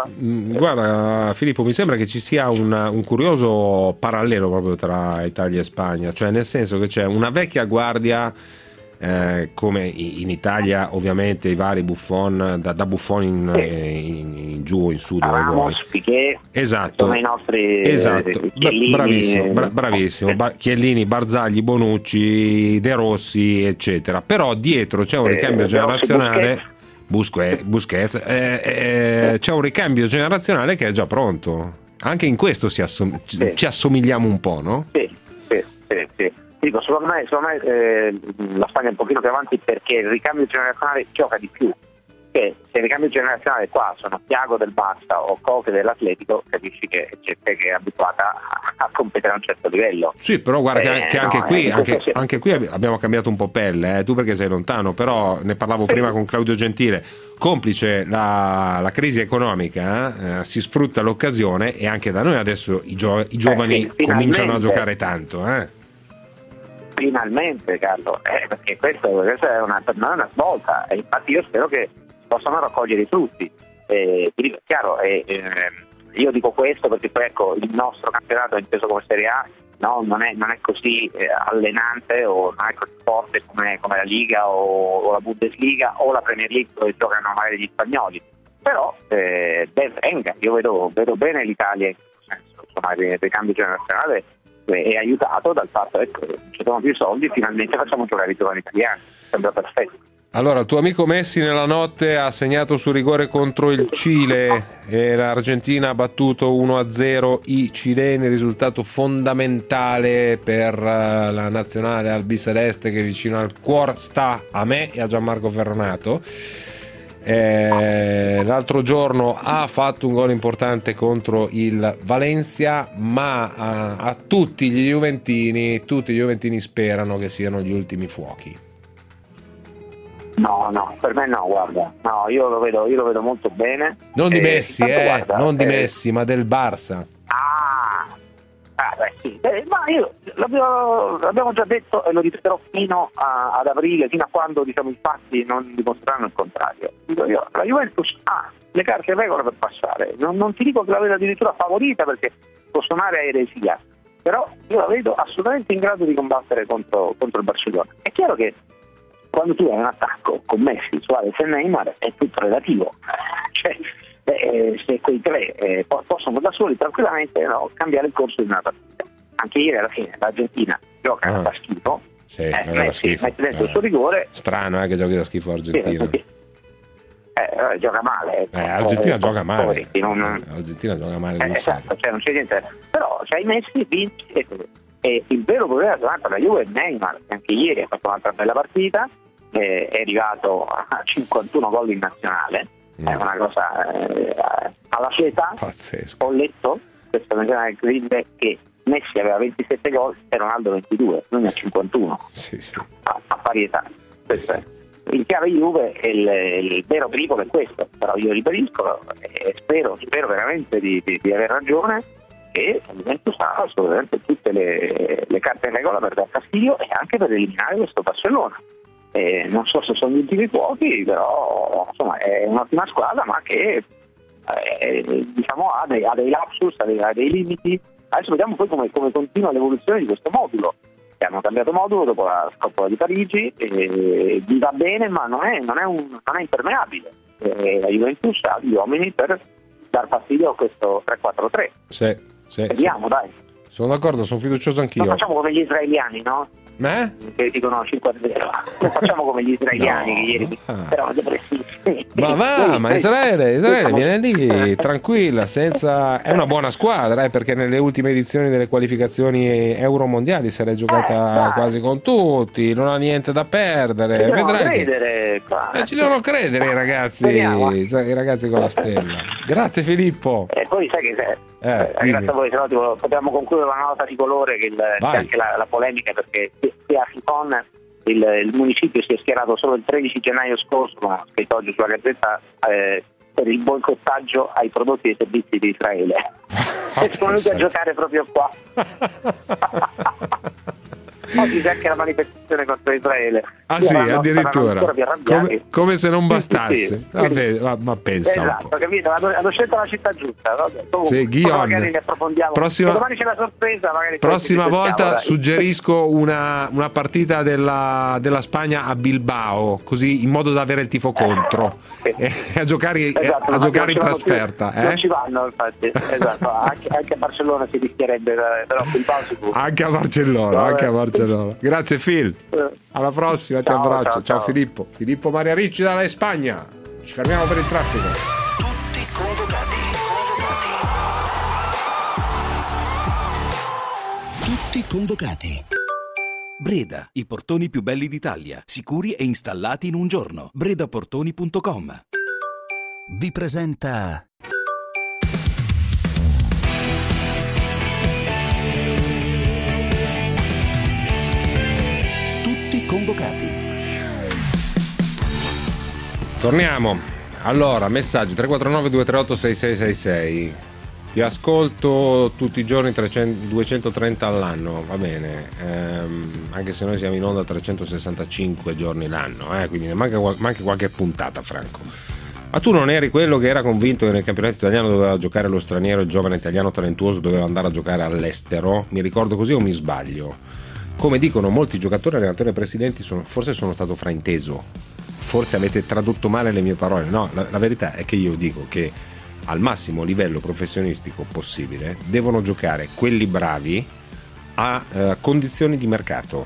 guarda Filippo, mi sembra che ci sia un, un curioso parallelo proprio tra Italia e Spagna, cioè nel senso che c'è una vecchia guardia, eh, come in Italia ovviamente i vari Buffon, da, da Buffon in, in, in giù, in su, dove vuoi. Piqué, esatto, sono i nostri esatto. Chiellini, bravissimo, bra- bravissimo. Bar- Chiellini, Barzagli, Bonucci, De Rossi, eccetera. Però dietro c'è un ricambio eh, generazionale. Busquets, Busquets eh, eh, c'è un ricambio generazionale che è già pronto. Anche in questo si assom- sì. ci assomigliamo un po', no? Sì, sì, sì, sì. Dico, secondo me, secondo me eh, la Spagna è un pochino più avanti perché il ricambio generazionale gioca di più. Che se il ricambio generazionale qua sono Thiago del Barça o Coque dell'Atletico, capisci che c'è gente che è abituata a, a competere a un certo livello. Sì, però guarda che, Eh, che no, anche, eh, qui, in anche, questo senso. anche qui abbiamo cambiato un po' pelle, eh, tu perché sei lontano, però ne parlavo prima con Claudio Gentile, complice la, la crisi economica, eh, si sfrutta l'occasione e anche da noi adesso i, gio- i giovani Eh sì, cominciano a finalmente. giocare tanto. Eh. Finalmente, Carlo, eh, perché questo, questa è una, per noi è una svolta e infatti io spero che possano raccogliere i frutti. Eh, ti dico, è chiaro, eh, eh, io dico questo perché poi ecco il nostro campionato inteso come Serie A no, non, è, non è così eh, allenante o non è così forte come, come la Liga o, o la Bundesliga o la Premier League dove giocano magari gli spagnoli, però eh, ben venga, io vedo, vedo bene l'Italia in questo senso, insomma il ricambio generazionale è aiutato dal fatto ecco, che ci sono più soldi, finalmente facciamo giocare i giovani italiani, sembra perfetto. Allora, il tuo amico Messi nella notte ha segnato su rigore contro il Cile e l'Argentina ha battuto uno a zero i cileni, risultato fondamentale per la nazionale albiceleste che vicino al cuore sta a me e a Gianmarco Ferronato. Eh, l'altro giorno ha fatto un gol importante contro il Valencia, ma a, a tutti gli juventini tutti gli juventini sperano che siano gli ultimi fuochi. No, no, per me no, guarda, no, io lo vedo, io lo vedo molto bene. Non di Eh, Messi, intanto, eh, guarda, non di eh, Messi, ma del Barça. Ah, ah beh, sì, eh, ma io l'abbiamo, l'abbiamo già detto e lo ripeterò fino a, ad aprile, fino a quando diciamo i fatti non dimostreranno il contrario. Dico io, la Juventus ha le carte in regola per passare. Non, non ti dico che la vedo addirittura favorita perché può suonare a eresia, però io la vedo assolutamente in grado di combattere contro, contro il Barcellona. È chiaro che quando tu hai un attacco con Messi, Suarez e Neymar è tutto relativo, cioè eh, se quei tre eh, possono da soli tranquillamente no, cambiare il corso di una partita. Anche ieri alla fine l'Argentina gioca Ah. da schifo, Sì, eh, non era Messi schifo. mette dentro il Eh, suo rigore, Strano eh, che giochi da schifo Argentina. sì, eh, eh, gioca male. ecco. Eh, Argentina Eh, gioca male. poveretti, non- Argentina gioca male. Eh, sul esatto, serio. cioè non c'è niente. Però c'hai Messi, vinci e, e il vero problema della la Juve è Neymar, che anche ieri ha fatto un'altra bella partita, eh, è arrivato a cinquantuno gol in nazionale, Mm. è una cosa eh, alla sua età. Pazzesco. Ho letto questa mattina incredibile che Messi aveva ventisette gol e Ronaldo ventidue, lui ne ha cinquantuno Sì, sì. a, a pari età. Questo è. In chiave Juve il, il vero pericolo è questo, però io ribadisco e spero, spero veramente di, di, di aver ragione che la Juventus ha assolutamente tutte le, le carte in regola per dar fastidio e anche per eliminare questo Barcellona. Eh, non so se sono gli ultimi fuochi, però insomma è un'ottima squadra ma che eh, diciamo ha dei, ha dei lapsus, ha dei, ha dei limiti. Adesso vediamo poi come, come continua l'evoluzione di questo modulo. Hanno cambiato modulo dopo la scoppola di Parigi, e gli va bene ma non è, non è, un, non è impermeabile. E la Juventus ha gli uomini per dar fastidio a questo tre quattro tre. Sì, sì, Vediamo, sì. dai. Sono d'accordo, sono fiducioso anch'io. Non facciamo come gli israeliani, no? Eh? Che dicono cinque a zero. Non facciamo come gli israeliani No. che ieri erano depressivi. Ma va, ma Israele, Israele viene lì tranquilla, senza... è una buona squadra eh, perché nelle ultime edizioni delle qualificazioni euromondiali se l'è giocata quasi con tutti, non ha niente da perdere, Ci devono vedrai che... credere, qua. Eh, ci devono credere i ragazzi, Speriamo. i ragazzi con la stella. Grazie Filippo. E poi sai che se, Eh, eh, dimmi. grazie a voi, se no tipo, potevamo concludere una nota di colore che, il, che Vai. anche la, la polemica perché qui a Gijón il, il municipio si è schierato solo il tredici gennaio scorso, ma ha scritto oggi sulla Gazzetta eh, per il boicottaggio ai prodotti e ai servizi di Israele. E sono venuti a giocare proprio qua. Oggi c'è anche la manifestazione contro Israele. Ah sì, Saranno- addirittura saranno ancora più arrabbiati. come, come se non Sì, bastasse. sì, sì. Vabbè, ma, ma pensa un Esatto, po'. capito? Hanno, hanno scelto la città giusta. Vabbè, comunque, Sì, Ghion. poi magari ne approfondiamo. Prossima- Se domani c'è la sorpresa, magari Prossima ci volta sentiamo, dai. suggerisco una, una partita della, della Spagna a Bilbao, così in modo da avere il tifo contro e a giocare, Esatto, a ma giocare in non ci vanno trasferta. più, Non eh? ci vanno, infatti. Esatto, anche, anche a Barcellona si rischierebbe, però Bilbao sicuro. Anche a Barcellona, Vabbè. anche a Barcellona. Grazie Phil. Eh. Alla prossima, ti Ciao, abbraccio. ciao, Ciao ciao. Filippo. Filippo Maria Ricci dalla Spagna. Ci fermiamo per il traffico. Tutti convocati. Tutti convocati. Breda, i portoni più belli d'Italia, sicuri e installati in un giorno. bredaportoni punto com vi presenta Torniamo. Allora, messaggio tre quattro nove due tre otto sei sei sei sei. Ti ascolto tutti i giorni trecento, duecentotrenta all'anno, va bene, ehm, anche se noi siamo in onda trecentosessantacinque giorni l'anno, eh, quindi ne manca, manca qualche puntata, Franco. Ma tu non eri quello che era convinto che nel campionato italiano doveva giocare lo straniero e il giovane italiano talentuoso doveva andare a giocare all'estero? Mi ricordo così o mi sbaglio? Come dicono molti giocatori, allenatori e presidenti, sono, forse sono stato frainteso, forse avete tradotto male le mie parole. No, la, la verità è che io dico che al massimo livello professionistico possibile devono giocare quelli bravi a eh, condizioni di mercato,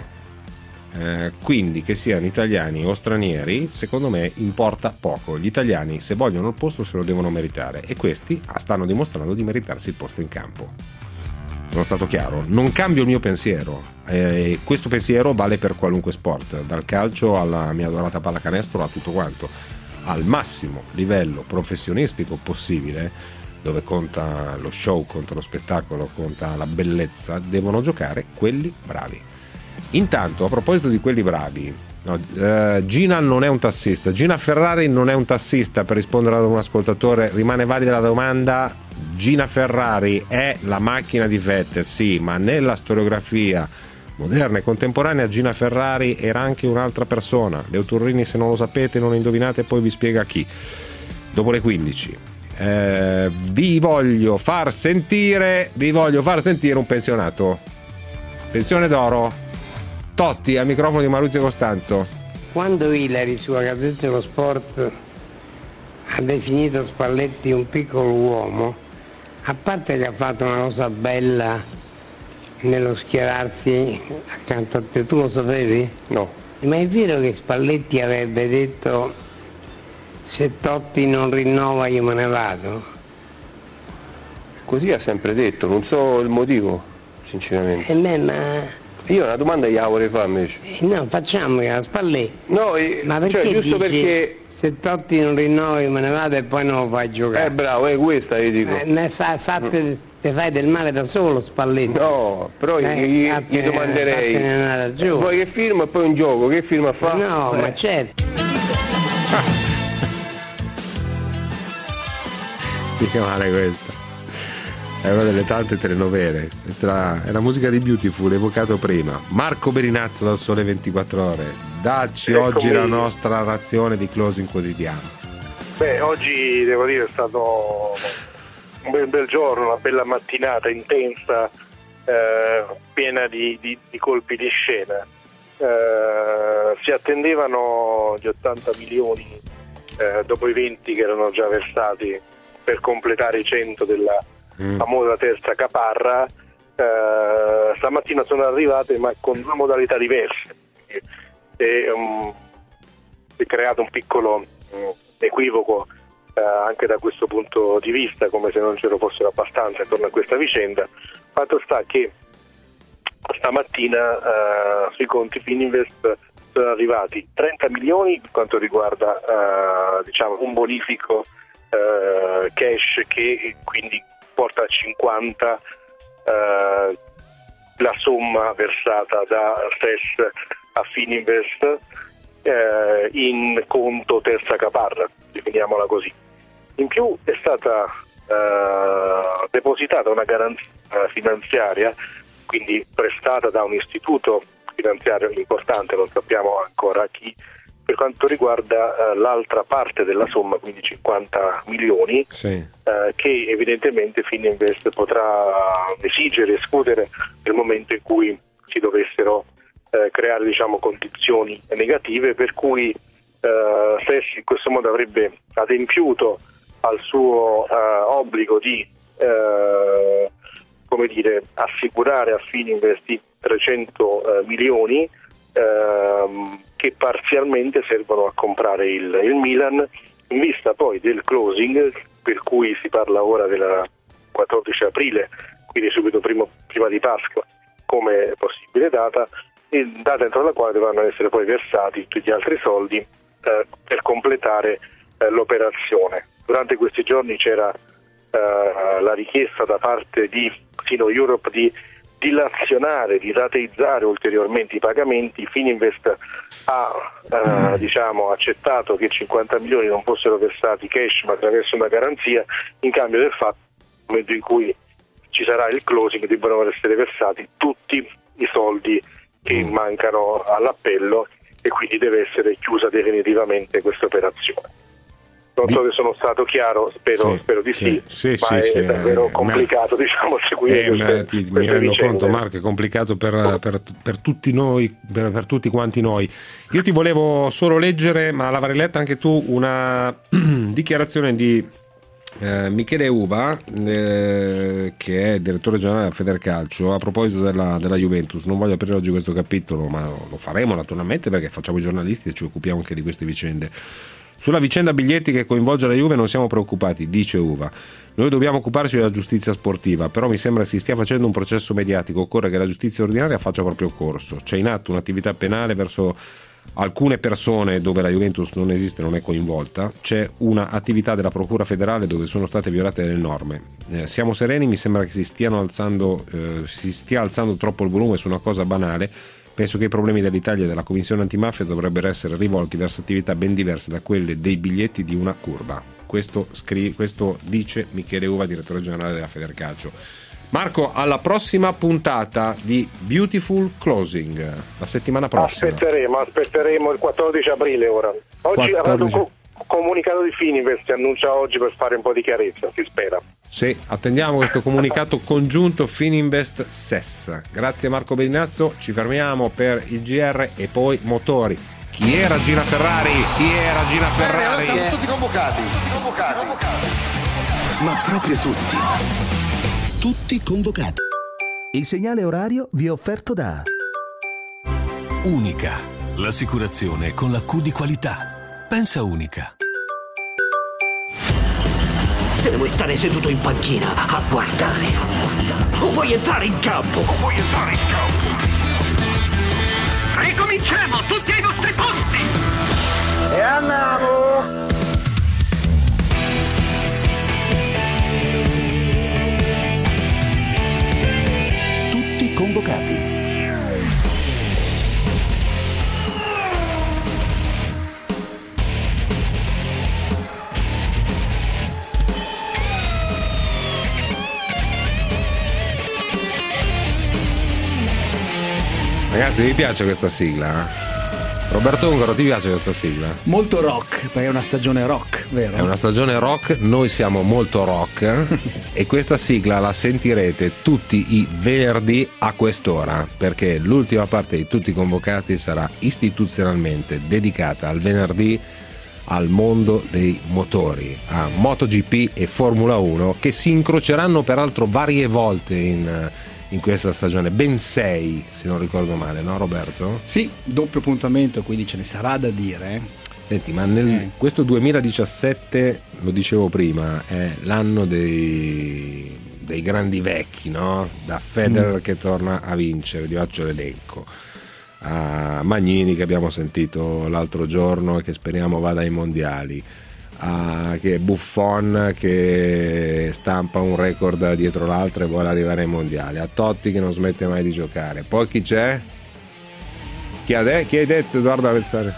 eh, quindi che siano italiani o stranieri, secondo me importa poco. Gli italiani, se vogliono il posto, se lo devono meritare, e questi stanno dimostrando di meritarsi il posto in campo. Sono stato chiaro? Non cambio il mio pensiero, eh, questo pensiero vale per qualunque sport, dal calcio alla mia adorata pallacanestro a tutto quanto. Al massimo livello professionistico possibile, dove conta lo show, conta lo spettacolo, conta la bellezza, devono giocare quelli bravi. Intanto, a proposito di quelli bravi, no, eh, Gina non è un tassista, Gina Ferrari non è un tassista, per rispondere ad un ascoltatore. Rimane valida la domanda: Gina Ferrari è la macchina di Vettel? Sì, ma nella storiografia moderna e contemporanea Gina Ferrari era anche un'altra persona. Leo Turrini, se non lo sapete, non indovinate, poi vi spiega chi. Dopo le quindici eh, vi voglio far sentire vi voglio far sentire un pensionato, pensione d'oro, Totti, al microfono di Maurizio Costanzo. Quando Ilari sulla Gazzetta dello Sport ha definito Spalletti un piccolo uomo, a parte che ha fatto una cosa bella nello schierarsi accanto a te, tu lo sapevi? No. Ma è vero che Spalletti avrebbe detto: se Totti non rinnova io me ne vado? Così ha sempre detto, non so il motivo, sinceramente. E beh, ma... Io una domanda gli vorrei fare invece. No, facciamo a Spalletti. No, eh, ma perché cioè, giusto dici, perché... se Totti non rinnova io me ne vado e poi non lo fai giocare? Eh bravo, è questa io dico. Eh, ne fa, fate, mm. te fai del male da solo, Spalletti. No, però eh, gli, fatte, gli domanderei, poi che firma e poi un gioco, che firma fa? No, eh. ma certo. Che male questa. È una delle tante telenovele. Questa è la musica di Beautiful evocato prima. Marco Berinazzo dal Sole ventiquattro Ore. Dacci Eccomi. Oggi la nostra razione di closing quotidiano. Beh, oggi devo dire è stato un bel, bel giorno, una bella mattinata intensa, eh, piena di, di, di colpi di scena. Eh, si attendevano gli ottanta milioni eh, dopo i venti che erano già versati per completare i cento della mm. famosa terza caparra. Eh, stamattina sono arrivate, ma con due modalità diverse. E, um, si è creato un piccolo um, equivoco eh, anche da questo punto di vista, come se non ce ne fossero abbastanza intorno a questa vicenda. Fatto sta che stamattina uh, sui conti Fininvest sono arrivati trenta milioni per quanto riguarda uh, diciamo un bonifico uh, cash che quindi porta a cinquanta uh, la somma versata da S E S a Fininvest uh, in conto terza caparra, definiamola così. In più è stata uh, depositata una garanzia finanziaria, quindi prestata da un istituto finanziario importante, non sappiamo ancora chi, per quanto riguarda uh, l'altra parte della somma, quindi cinquanta milioni, sì. uh, che evidentemente Fininvest potrà esigere e escludere nel momento in cui si dovessero uh, creare diciamo condizioni negative, per cui uh, S E S in questo modo avrebbe adempiuto al suo uh, obbligo di uh, come dire, assicurare a Fininvest trecento eh, milioni ehm, che parzialmente servono a comprare il, il Milan, in vista poi del closing, per cui si parla ora del quattordici aprile, quindi subito primo, prima di Pasqua come possibile data, e data entro la quale dovranno essere poi versati tutti gli altri soldi eh, per completare eh, l'operazione. Durante questi giorni c'era eh, la richiesta da parte di Sino Europe di dilazionare, di rateizzare ulteriormente i pagamenti, Fininvest ha eh, diciamo, accettato che cinquanta milioni non fossero versati cash ma attraverso una garanzia, in cambio del fatto che nel momento in cui ci sarà il closing debbano essere versati tutti i soldi che mm. mancano all'appello, e quindi deve essere chiusa definitivamente questa operazione. Non so se sono stato chiaro, spero, sì, spero di sì, sì, sì ma sì, è sì, davvero eh, complicato ma, diciamo, seguire eh, queste, ti, queste mi rendo vicende. conto, Marco, è complicato per, per, per tutti noi, per, per tutti quanti noi. Io ti volevo solo leggere, ma l'avrei letta anche tu, una dichiarazione di eh, Michele Uva, eh, che è direttore generale della Federcalcio, a proposito della, della Juventus. Non voglio aprire oggi questo capitolo, ma lo faremo naturalmente perché facciamo i giornalisti e ci occupiamo anche di queste vicende. Sulla vicenda biglietti che coinvolge la Juve non siamo preoccupati, dice Uva. Noi dobbiamo occuparci della giustizia sportiva, però mi sembra si stia facendo un processo mediatico. Occorre che la giustizia ordinaria faccia proprio corso. C'è in atto un'attività penale verso alcune persone dove la Juventus non esiste, non è coinvolta. C'è un'attività della Procura federale dove sono state violate le norme. Eh, siamo sereni, mi sembra che si stiano alzando, eh, si stia alzando troppo il volume su una cosa banale. Penso che i problemi dell'Italia e della Commissione antimafia dovrebbero essere rivolti verso attività ben diverse da quelle dei biglietti di una curva. Questo, scri- questo dice Michele Uva, direttore generale della Federcalcio. Marco, alla prossima puntata di Beautiful Closing, la settimana prossima. Aspetteremo, aspetteremo il quattordici aprile ora. Oggi ha fatto un co- comunicato di Fininvest, si annuncia oggi per fare un po' di chiarezza, si spera. Sì, attendiamo questo comunicato congiunto Fininvest S E S. Grazie Marco Bellinazzo, ci fermiamo per il G R e poi motori. Chi era Gina Ferrari? Chi era Gina Ferrari? Ora siamo tutti convocati. convocati. Ma proprio tutti. Tutti convocati. Il segnale orario vi è offerto da Unica, l'assicurazione con la Q di qualità. Pensa Unica. Te ne vuoi stare seduto in panchina a guardare? O vuoi entrare in campo? O vuoi entrare in campo? Ricominciamo, tutti ai vostri posti! E andiamo! Tutti convocati. Ragazzi, vi piace questa sigla? Roberto Ungaro, ti piace questa sigla? Molto rock, perché è una stagione rock, vero? È una stagione rock, noi siamo molto rock e questa sigla la sentirete tutti i venerdì a quest'ora, perché l'ultima parte di Tutti convocati sarà istituzionalmente dedicata al venerdì al mondo dei motori, a MotoGP e Formula uno, che si incroceranno peraltro varie volte in in questa stagione, ben sei se non ricordo male, no Roberto? Sì, doppio appuntamento, quindi ce ne sarà da dire. Senti, ma nel, eh. questo duemiladiciassette, lo dicevo prima, è l'anno dei, dei grandi vecchi, no? Da Federer mm. che torna a vincere, vi faccio l'elenco. A Magnini che abbiamo sentito l'altro giorno e che speriamo vada ai mondiali. Ah, che Buffon che stampa un record dietro l'altro e vuole arrivare ai mondiali, a Totti che non smette mai di giocare. Poi chi c'è? Chi, ha de- chi hai detto, Edoardo Avezzari?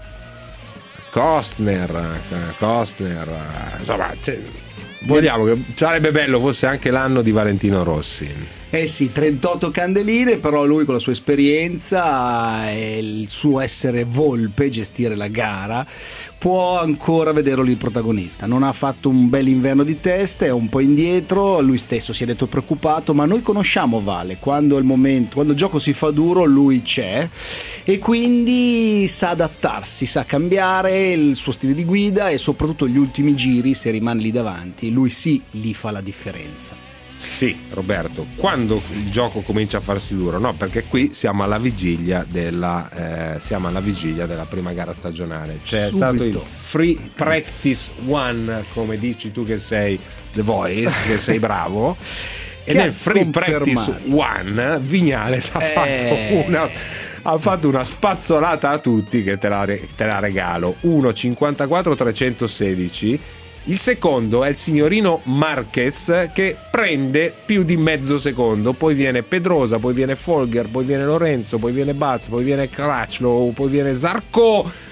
Costner Costner insomma, vogliamo che sarebbe bello fosse anche l'anno di Valentino Rossi. Eh sì, trentotto candeline, però lui con la sua esperienza e il suo essere volpe, gestire la gara, può ancora vederlo lì il protagonista. Non ha fatto un bel inverno di testa, è un po' indietro, lui stesso si è detto preoccupato, ma noi conosciamo Vale, quando è il momento, quando il gioco si fa duro lui c'è e quindi sa adattarsi, sa cambiare il suo stile di guida e soprattutto gli ultimi giri, se rimane lì davanti, lui sì, lì fa la differenza. Sì, Roberto, quando il gioco comincia a farsi duro? No, perché qui siamo alla vigilia della eh, siamo alla vigilia della prima gara stagionale. C'è Subito. stato il Free Practice One, come dici tu che sei The Voice, che sei bravo. E nel Free Practice One Vignales ha eh. fatto una ha fatto una spazzolata a tutti che te la, te la regalo. uno cinquantaquattro trecentosedici Il secondo è il signorino Marquez, che prende più di mezzo secondo, poi viene Pedrosa, poi viene Folger, poi viene Lorenzo, poi viene Baz, poi viene Crutchlow, poi viene Zarco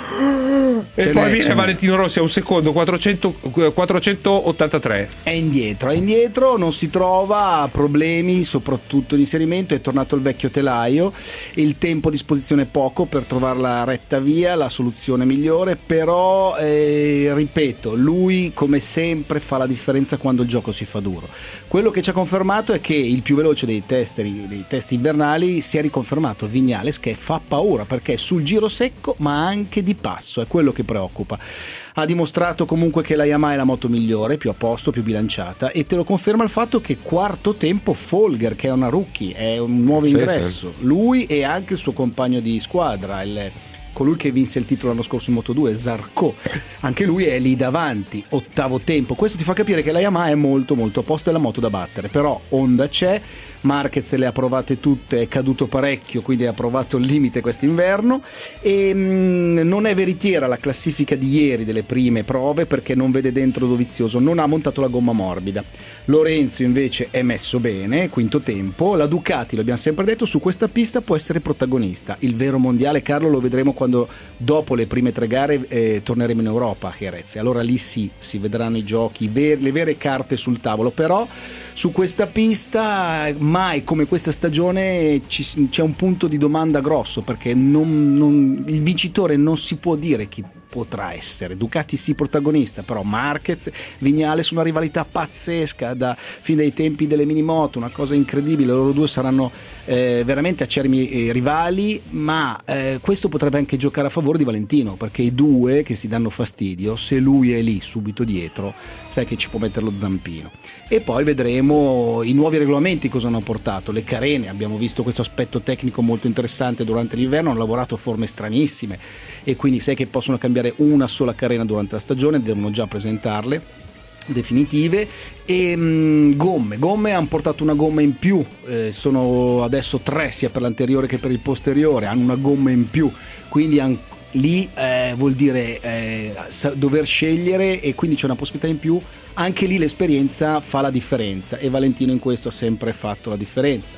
e Ce poi n'è, viene ce n'è. Valentino Rossi a un secondo, quattrocento, quattrocentottantatré. È indietro, è indietro, non si trova, problemi soprattutto di inserimento, è tornato il vecchio telaio, il tempo a disposizione è poco per trovare la retta via, la soluzione migliore, però eh, ripeto, lui come sempre fa la differenza quando il gioco si fa duro. Quello che ci ha confermato è che il più veloce dei test, dei test invernali si è riconfermato Viñales, che fa paura perché sul giro secco ma anche di passo, è quello che preoccupa. Ha dimostrato comunque che la Yamaha è la moto migliore, più a posto, più bilanciata, e te lo conferma il fatto che quarto tempo Folger, che è una rookie, è un nuovo Sì, ingresso, sì. lui e anche il suo compagno di squadra, il colui che vinse il titolo l'anno scorso in Moto due, Zarco, anche lui è lì davanti, ottavo tempo. Questo ti fa capire che la Yamaha è molto molto a posto, è la moto da battere, però Honda c'è, Marquez le ha provate tutte, è caduto parecchio, quindi ha provato il limite quest'inverno, e mh, non è veritiera la classifica di ieri delle prime prove perché non vede dentro Dovizioso, non ha montato la gomma morbida. Lorenzo invece è messo bene, quinto tempo. La Ducati, lo abbiamo sempre detto, su questa pista può essere protagonista. Il vero mondiale, Carlo, lo vedremo quando dopo le prime tre gare eh, torneremo in Europa a Jerez, allora lì sì, si vedranno i giochi, ver- le vere carte sul tavolo. Però su questa pista mai come questa stagione ci, c'è un punto di domanda grosso, perché non, non, il vincitore non si può dire chi potrà essere. Ducati sì protagonista, però Marquez, Viñales, una rivalità pazzesca da fin dai tempi delle minimoto, una cosa incredibile. Loro due saranno eh, veramente acerrimi eh, rivali, ma eh, questo potrebbe anche giocare a favore di Valentino, perché i due che si danno fastidio, se lui è lì subito dietro, sai che ci può mettere lo zampino. E poi vedremo i nuovi regolamenti cosa hanno portato, le carene, abbiamo visto questo aspetto tecnico molto interessante durante l'inverno, hanno lavorato a forme stranissime e quindi sai che possono cambiare una sola carena durante la stagione, devono già presentarle definitive. E mh, gomme gomme hanno portato una gomma in più, eh, sono adesso tre sia per l'anteriore che per il posteriore, hanno una gomma in più, quindi han, lì eh, vuol dire eh, dover scegliere, e quindi c'è una possibilità in più. Anche lì l'esperienza fa la differenza e Valentino in questo ha sempre fatto la differenza.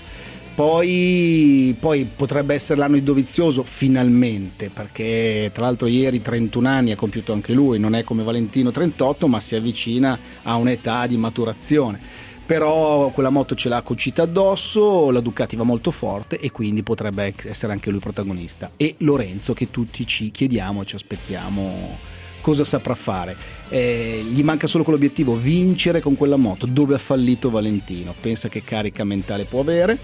Poi, poi potrebbe essere l'anno di Dovizioso finalmente, perché tra l'altro ieri trentuno anni ha compiuto anche lui, non è come Valentino trentotto, ma si avvicina a un'età di maturazione. Però quella moto ce l'ha cucita addosso, la Ducati va molto forte e quindi potrebbe essere anche lui protagonista. E Lorenzo, che tutti ci chiediamo, ci aspettiamo cosa saprà fare. Eh, gli manca solo quell'obiettivo, vincere con quella moto, dove ha fallito Valentino. Pensa che carica mentale può avere.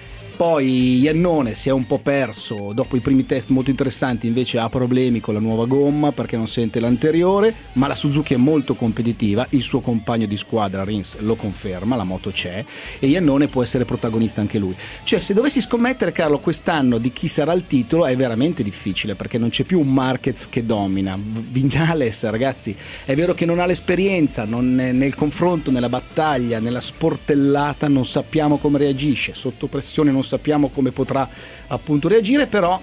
Poi Iannone si è un po' perso dopo i primi test molto interessanti, invece ha problemi con la nuova gomma perché non sente l'anteriore, ma la Suzuki è molto competitiva, il suo compagno di squadra Rins lo conferma, la moto c'è e Iannone può essere protagonista anche lui. Cioè, se dovessi scommettere, Carlo, quest'anno di chi sarà il titolo è veramente difficile, perché non c'è più un Marquez che domina. Viñales, ragazzi, è vero che non ha l'esperienza, non è nel confronto, nella battaglia, nella sportellata non sappiamo come reagisce, sotto pressione non sappiamo come potrà appunto reagire, però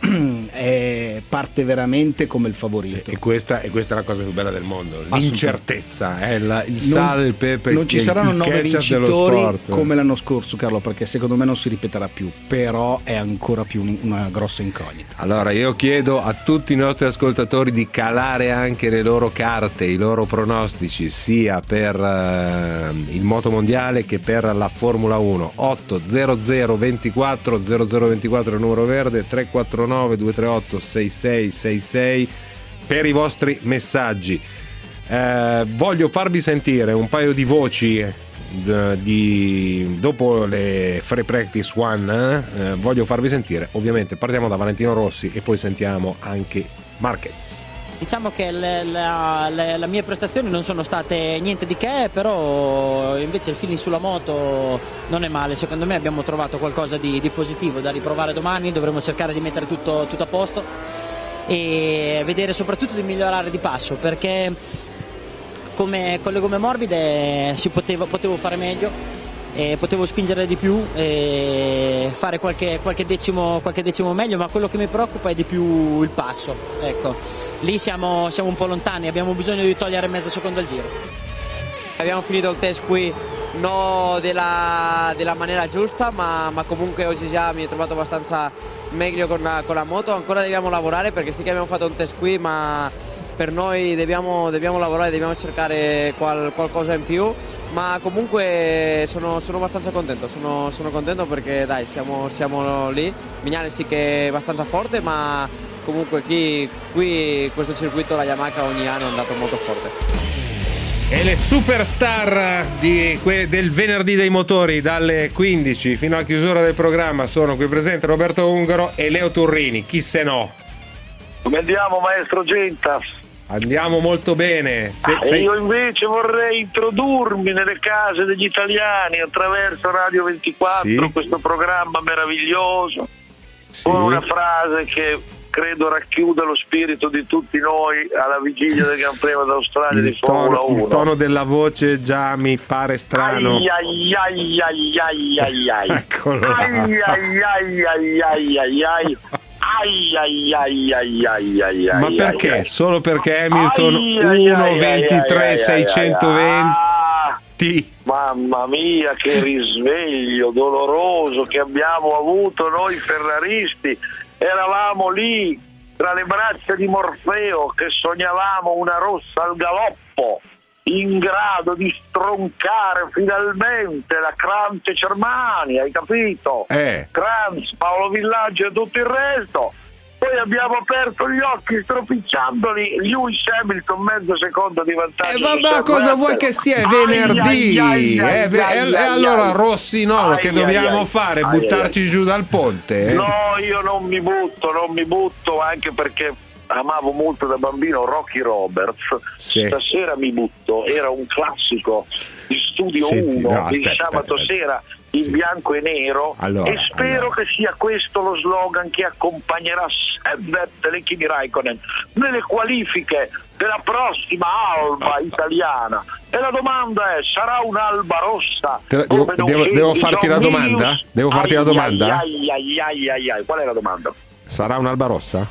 è parte veramente come il favorito. E questa, e questa è la cosa più bella del mondo, l'incertezza, è la, il sale, non, il pepe. Non ci il, saranno il nove vincitori come l'anno scorso, Carlo, perché secondo me non si ripeterà più, però è ancora più una grossa incognita. Allora io chiedo a tutti i nostri ascoltatori di calare anche le loro carte, i loro pronostici, sia per uh, il motomondiale che per la Formula uno. Otto zero zero ventiquattro zero zero ventiquattro il numero verde, tre quattro nove due tre otto sei sei sei sei per i vostri messaggi. Eh, voglio farvi sentire un paio di voci d- di dopo le Free Practice One, eh, voglio farvi sentire, ovviamente partiamo da Valentino Rossi e poi sentiamo anche Marquez. Diciamo che le, le, le, le mie prestazioni non sono state niente di che, però invece il feeling sulla moto non è male. Secondo me abbiamo trovato qualcosa di, di positivo da riprovare domani, dovremo cercare di mettere tutto, tutto a posto e vedere soprattutto di migliorare di passo, perché come con le gomme morbide si poteva, potevo fare meglio, e potevo spingere di più e fare qualche, qualche, decimo, qualche decimo meglio, ma quello che mi preoccupa è di più il passo, ecco. Lì siamo, siamo un po' lontani, abbiamo bisogno di togliere mezzo secondo al giro. Abbiamo finito il test qui non della, della maniera giusta, ma, ma comunque oggi già mi ho trovato abbastanza meglio con la, con la moto. Ancora dobbiamo lavorare, perché sì che abbiamo fatto un test qui, ma per noi dobbiamo, dobbiamo lavorare, dobbiamo cercare qual, qualcosa in più, ma comunque sono, sono abbastanza contento, sono, sono contento perché dai, siamo, siamo lì. Vignale sì che è abbastanza forte, ma comunque qui, qui questo circuito, la Yamaha ogni anno è andato molto forte. E le superstar di que- del venerdì dei motori dalle quindici fino alla chiusura del programma sono qui presenti Roberto Ungaro e Leo Turrini. Chi se no? Come andiamo, maestro Genta? Andiamo molto bene. Se, ah, sei... Io invece vorrei introdurmi nelle case degli italiani attraverso Radio ventiquattro, sì. Questo programma meraviglioso, sì. Con una frase che credo racchiuda lo spirito di tutti noi alla vigilia del Gran Premio d'Australia il di Formula tono, uno. Il tono della voce già mi pare strano. Ai ai ai ai ai ai ai. Eccolo. Ai ai ai ai ai ai ai. Ai ai ai ai ai ai ai. Ma perché? Ai, ai. Solo perché Hamilton uno ventitré seicentoventi. Mamma mia, che risveglio doloroso che abbiamo avuto noi ferraristi. Eravamo lì tra le braccia di Morfeo che sognavamo una rossa al galoppo, in grado di stroncare finalmente la Kranz Germania, hai capito? Eh. Kranz, Paolo Villaggio e tutto il resto. Poi abbiamo aperto gli occhi stropicciandoli, Lewis Hamilton mezzo secondo di vantaggio. E eh, vabbè, cosa vuoi che sia? È venerdì. E allora Rossi no, lo che dobbiamo fare è buttarci giù dal ponte. Eh? No, io non mi butto, non mi butto, anche perché amavo molto da bambino Rocky Roberts. Sì. Stasera mi butto, era un classico di Studio Senti, uno no, di aspetta, sabato aspetta. sera in sì. bianco e nero, allora, e spero allora. che sia questo lo slogan che accompagnerà Seb Vettel e Kimi Raikkonen nelle qualifiche della prossima Alba italiana. E la domanda è: sarà un'Alba rossa? Te, devo, devo, devo farti la domanda? Devo farti ai, la domanda? Ai, ai, ai, ai, ai. Qual è la domanda? Sarà un'Alba rossa?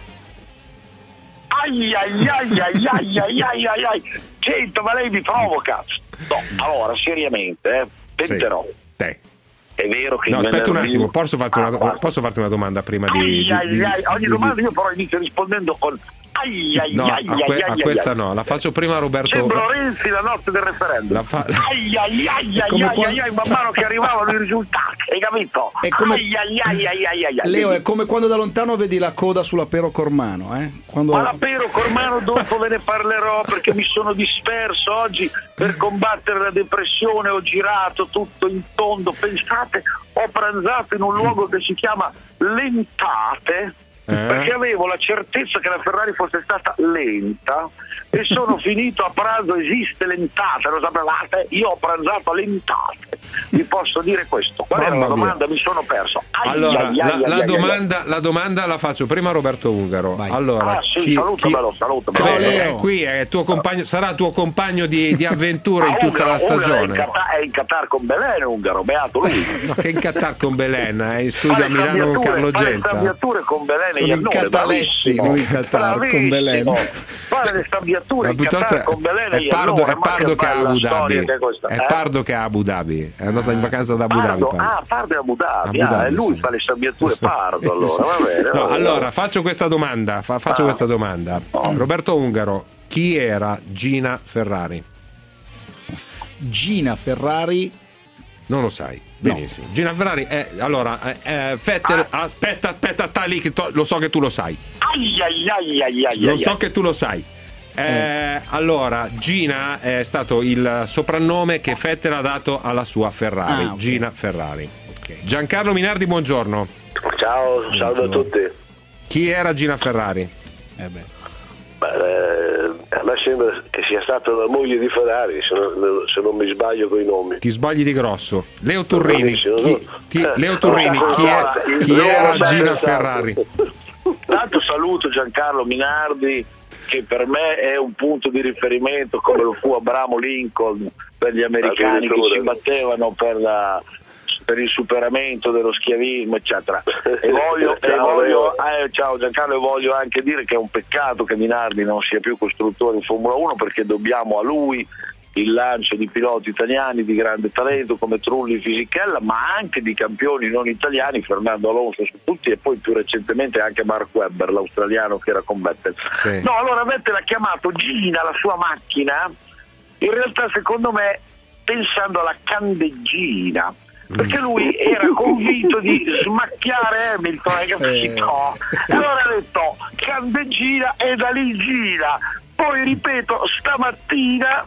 Ai ai ai ai ai ai ai ai ai. Sento, ma lei mi provoca. No, allora seriamente, eh, tenterò. Sì. È vero che no, aspetta un attimo, posso farti, ah, una, posso farti una domanda prima di, ai, di, ai, di, ai. Ogni di, domanda di... io però inizio rispondendo con ai ai no, ai, a, que- ai, a ai, questa ai. no, la faccio prima a Roberto. Sembra Renzi la notte del referendum. La fa... ai ai ai ai ai, quando... ai ai man mano che arrivavano i risultati, hai capito? È come... ai, ai, ai, ai, ai, ai, ai. Leo, è come quando da lontano vedi la coda sulla Pero Cormano, eh? Quando... Ma la Pero Cormano dopo ve ne parlerò, perché mi sono disperso oggi per combattere la depressione, ho girato tutto in tondo, pensate, ho pranzato in un luogo che si chiama Lentate, eh? Perché avevo la certezza che la Ferrari fosse stata lenta e sono finito a pranzo, esiste Lentate, lo sapevate? Io ho pranzato a Lentate, vi posso dire questo. Qual era la domanda? Mi sono perso. Ai, allora ai, la, ai, la, ai, domanda, ai. la domanda la faccio prima a Roberto Ungaro. Allora, ah, sì, chi, salutamelo, chi... salutamelo. Ciao, Leo. È qui, è tuo compagno, sarà tuo compagno di, di avventure in tutta Ungaro, la stagione. È in, Qatar, è in Qatar con Belen, Ungaro, beato lui. No, che in Qatar con Belen, è in studio a Milano con Carlo Genta. Fare le stambiature con Belen e Sono in Catalessi, lui in Qatar con Belen. Fare le stambiature in Qatar con Belen è Pardo, è Pardo che ha Abu Dhabi. È, è Pardo che ha Abu Dhabi. È andato in vacanza ad Abu Dhabi. Pardo, ah, Pardo è Abu Dhabi, Abu Dhabi ah, e lui sì. fa le sabbiature Pardo, allora va bene. No, va allora faccio questa domanda, fa, faccio ah. questa domanda. Oh. Roberto Ungaro, chi era Gina Ferrari? Gina Ferrari? Non lo sai. Benissimo. No. Gina Ferrari è allora eh, Vettel ah. aspetta, aspetta, sta lì che to, lo so che tu lo sai. Ai ai ai ai ai. Lo so che tu lo sai. Eh, eh. Allora, Gina è stato il soprannome che Vettel ha dato alla sua Ferrari. Ah, okay. Gina Ferrari. Okay. Giancarlo Minardi, buongiorno. Ciao, salve a tutti. Chi era Gina Ferrari? Eh beh. Beh, a me sembra che sia stata la moglie di Ferrari, se non, se non mi sbaglio con i nomi. Ti sbagli di grosso. Leo Turrini. Chi, no? chi, Leo Turrini, chi, è, chi era Gina Ferrari? Tanto saluto Giancarlo Minardi che per me è un punto di riferimento come lo fu Abramo Lincoln per gli americani che si battevano per la per il superamento dello schiavismo eccetera. E voglio, e voglio eh, ciao Giancarlo, e voglio anche dire che è un peccato che Minardi non sia più costruttore in Formula uno, perché dobbiamo a lui il lancio di piloti italiani di grande talento come Trulli, Fisichella, ma anche di campioni non italiani, Fernando Alonso su tutti, e poi più recentemente anche Mark Webber, l'australiano che era con Vettel. Sì. No, allora Vettel ha chiamato Gina, la sua macchina, in realtà secondo me pensando alla candeggina, perché lui era convinto di smacchiare Hamilton, hai capito? E allora ha detto candeggina e da lì gira. Poi ripeto, stamattina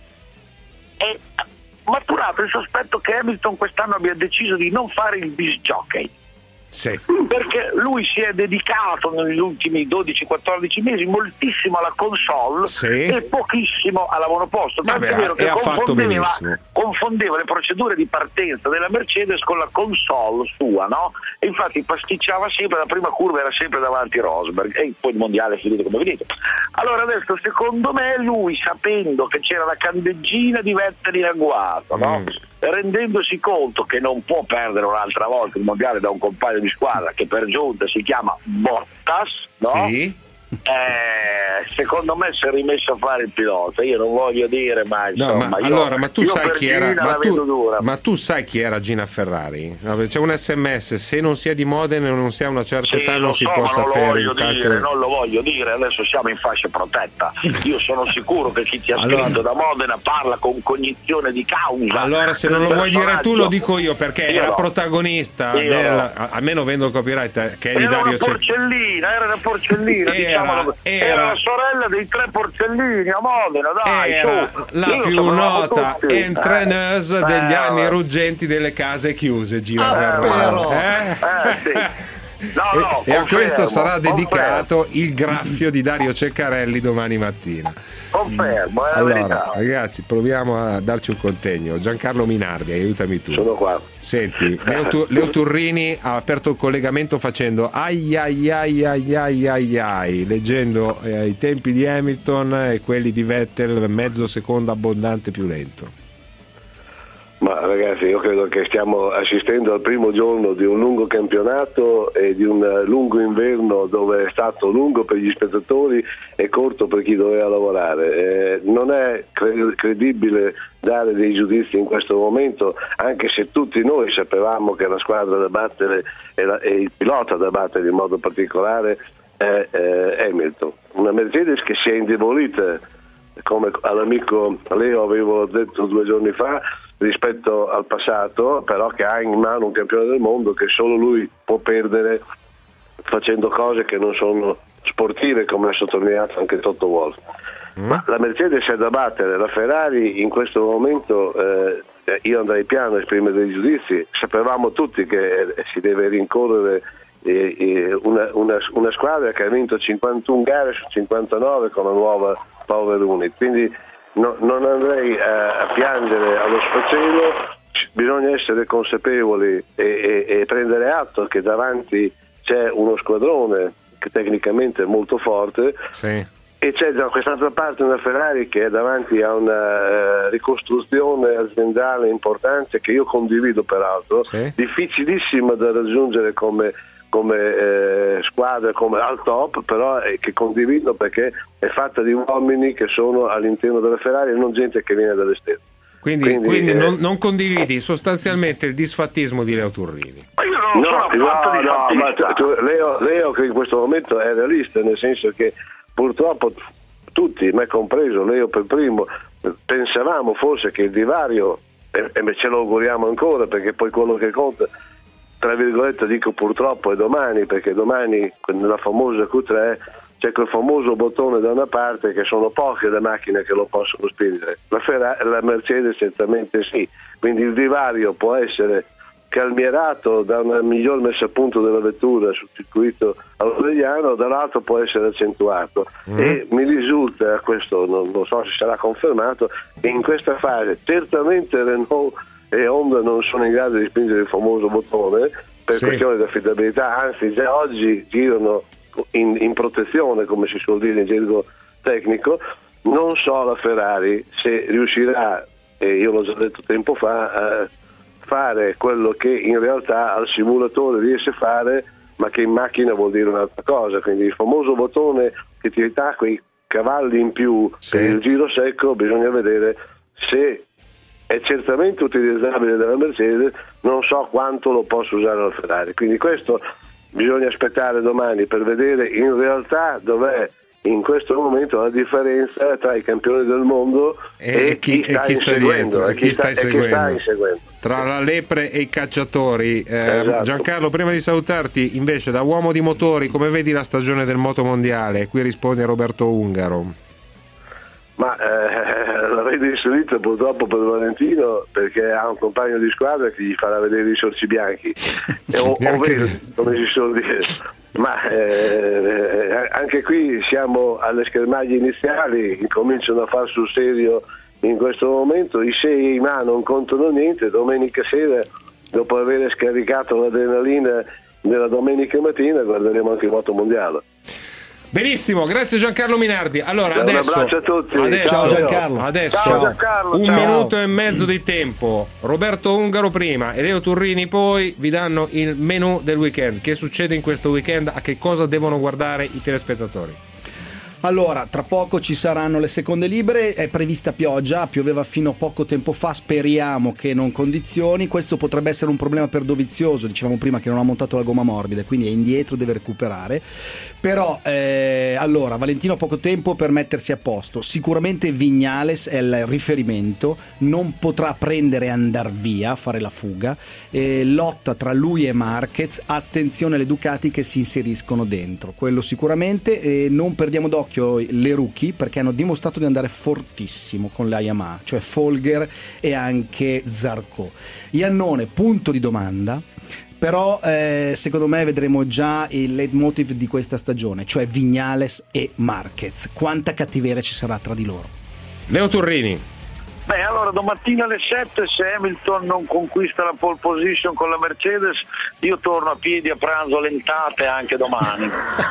è maturato il sospetto che Hamilton quest'anno abbia deciso di non fare il disc jockey. Sì. Perché lui si è dedicato negli ultimi dodici quattordici mesi moltissimo alla console, sì, e pochissimo alla monoposto. Tanto è vero che confondeva, confondeva le procedure di partenza della Mercedes con la console sua, no? E infatti pasticciava sempre, la prima curva era sempre davanti a Rosberg, e poi il mondiale è finito come vedete. Allora adesso secondo me lui, sapendo che c'era la candeggina di Vettel in agguato, no? Mm. rendendosi conto che non può perdere un'altra volta il mondiale da un compagno di squadra che per giunta si chiama Bottas, no? Sì. Eh, secondo me si è rimesso a fare il pilota. Io non voglio dire, ma insomma, no, ma, io, allora, ma tu io sai per chi Gina era? Ma la tu, vedo dura. ma tu sai chi era Gina Ferrari? C'è un sms: se non si è di Modena e non si ha una certa Sì, età, lo non si so, può ma non lo sapere. voglio Intanto... dire, non lo voglio dire. Adesso siamo in fascia protetta. Io sono sicuro che chi ti ha Allora- scritto da Modena parla con cognizione di causa. Allora, se non lo vuoi dire tu, lo dico io, perché Io era no. protagonista Io del, no. a- almeno vendo il copyright, che è di Era Dario una Ceccarelli. porcellina, era una porcellina, Era- diciamolo. era- Era la sorella dei tre porcellini a Modena, dai, Era su. la Io più sapevamo nota tutti. entreneuse Eh, degli eh, anni vabbè. ruggenti delle case chiuse, Gina Ah, Ferrari. però. Eh? Eh, sì. No, no, e, e a confermo, questo sarà dedicato confermo. il graffio di Dario Ceccarelli domani mattina. Confermo, è la Allora, verità. ragazzi, proviamo a darci un contegno. Giancarlo Minardi, aiutami tu. Sono qua. Senti, Leo, Tu- Leo Turrini ha aperto il collegamento facendo ai ai ai ai ai ai ai, leggendo eh, i tempi di Hamilton e quelli di Vettel mezzo secondo abbondante più lento. Ma ragazzi, io credo che stiamo assistendo al primo giorno di un lungo campionato e di un lungo inverno dove è stato lungo per gli spettatori e corto per chi doveva lavorare. Eh, non è cre- credibile dare dei giudizi in questo momento, anche se tutti noi sapevamo che la squadra da battere e, la- e il pilota da battere in modo particolare è eh, Hamilton. Una Mercedes che si è indebolita, come all'amico Leo avevo detto due giorni fa, rispetto al passato, però che ha in mano un campione del mondo che solo lui può perdere facendo cose che non sono sportive, come ha sottolineato anche Toto Wolff. Mm. Ma la Mercedes è da battere, la Ferrari in questo momento, eh, io andrei piano a esprimere dei giudizi, sapevamo tutti che eh, si deve rincorrere eh, eh, una, una, una squadra che ha vinto cinquantuno gare su cinquantanove con la nuova Power Unit, quindi No, non andrei a, a piangere allo sfacelo, bisogna essere consapevoli e, e, e prendere atto che davanti c'è uno squadrone che tecnicamente è molto forte, sì, e c'è da quest'altra parte una Ferrari che è davanti a una uh, ricostruzione aziendale importante che io condivido peraltro, sì, difficilissima da raggiungere come come eh, squadra, come al top, però eh, che condivido perché è fatta di uomini che sono all'interno della Ferrari e non gente che viene dall'esterno. Quindi, Quindi, quindi eh, non, non condividi sostanzialmente il disfattismo di Leo Turrini. Ma io non No, sono affatto no, di no, ma fattista. tu- tu- Leo, Leo che in questo momento è realista, nel senso che purtroppo tutti, me compreso, Leo per primo, pensavamo forse che il divario, e, e ce lo auguriamo ancora perché poi quello che conta, tra virgolette dico purtroppo, è domani, perché domani nella famosa Q tre c'è quel famoso bottone da una parte che sono poche le macchine che lo possono spingere, la, Ferrari, la Mercedes certamente sì, quindi il divario può essere calmierato da una miglior messa a punto della vettura sul circuito australiano, dall'altro può essere accentuato, mm. e mi risulta, questo non, non so se sarà confermato, che in questa fase certamente Renault e Honda non sono in grado di spingere il famoso bottone per sì, questione di affidabilità, anzi già oggi girano in, in protezione, come si suol dire in gergo tecnico. Non so la Ferrari se riuscirà, e io l'ho già detto tempo fa, a fare quello che in realtà al simulatore riesce a fare, ma che in macchina vuol dire un'altra cosa. Quindi il famoso bottone che ti dà quei cavalli in più sì. per il giro secco, bisogna vedere se è certamente utilizzabile dalla Mercedes, non so quanto lo possa usare la Ferrari. Quindi questo bisogna aspettare domani per vedere in realtà dov'è in questo momento la differenza tra i campioni del mondo e, e chi, chi sta, e chi sta dietro, e chi sta, sta, inseguendo. Chi sta inseguendo. Tra la lepre e i cacciatori. Eh, esatto. Giancarlo, prima di salutarti, invece, da uomo di motori, come vedi la stagione del moto mondiale? Qui risponde Roberto Ungaro. Ma eh, la vedo insolita purtroppo per Valentino, perché ha un compagno di squadra che gli farà vedere i sorci bianchi e, o, o vedi, come si suol dire. Ma eh, anche qui siamo alle schermaglie iniziali, incominciano a far sul serio in questo momento, i sei e i ma non contano niente. Domenica sera, dopo aver scaricato l'adrenalina della domenica mattina, guarderemo anche il moto mondiale. Benissimo, grazie Giancarlo Minardi. Allora, un adesso, abbraccio a tutti. adesso, ciao Giancarlo. Adesso ciao Giancarlo, un ciao. minuto e mezzo di tempo. Roberto Ungaro prima e Leo Turrini poi vi danno il menù del weekend. Che succede in questo weekend? A che cosa devono guardare i telespettatori? Allora, tra poco ci saranno le seconde libere, è prevista pioggia, pioveva fino a poco tempo fa, speriamo che non condizioni. Questo potrebbe essere un problema per Dovizioso, dicevamo prima che non ha montato la gomma morbida, quindi è indietro, deve recuperare. Però, eh, allora, Valentino ha poco tempo per mettersi a posto, sicuramente Viñales è il riferimento, non potrà prendere e andar via, fare la fuga, eh, lotta tra lui e Marquez, attenzione alle Ducati che si inseriscono dentro, quello sicuramente, e non perdiamo d'occhio le rookie perché hanno dimostrato di andare fortissimo con la Yamaha, cioè Folger e anche Zarco. Iannone, punto di domanda, però eh, secondo me vedremo già il leitmotiv di questa stagione, cioè Viñales e Marquez. Quanta cattiveria ci sarà tra di loro? Leo Turrini. Beh, allora domattina alle sette, se Hamilton non conquista la pole position con la Mercedes, io torno a piedi a pranzo lentate anche domani.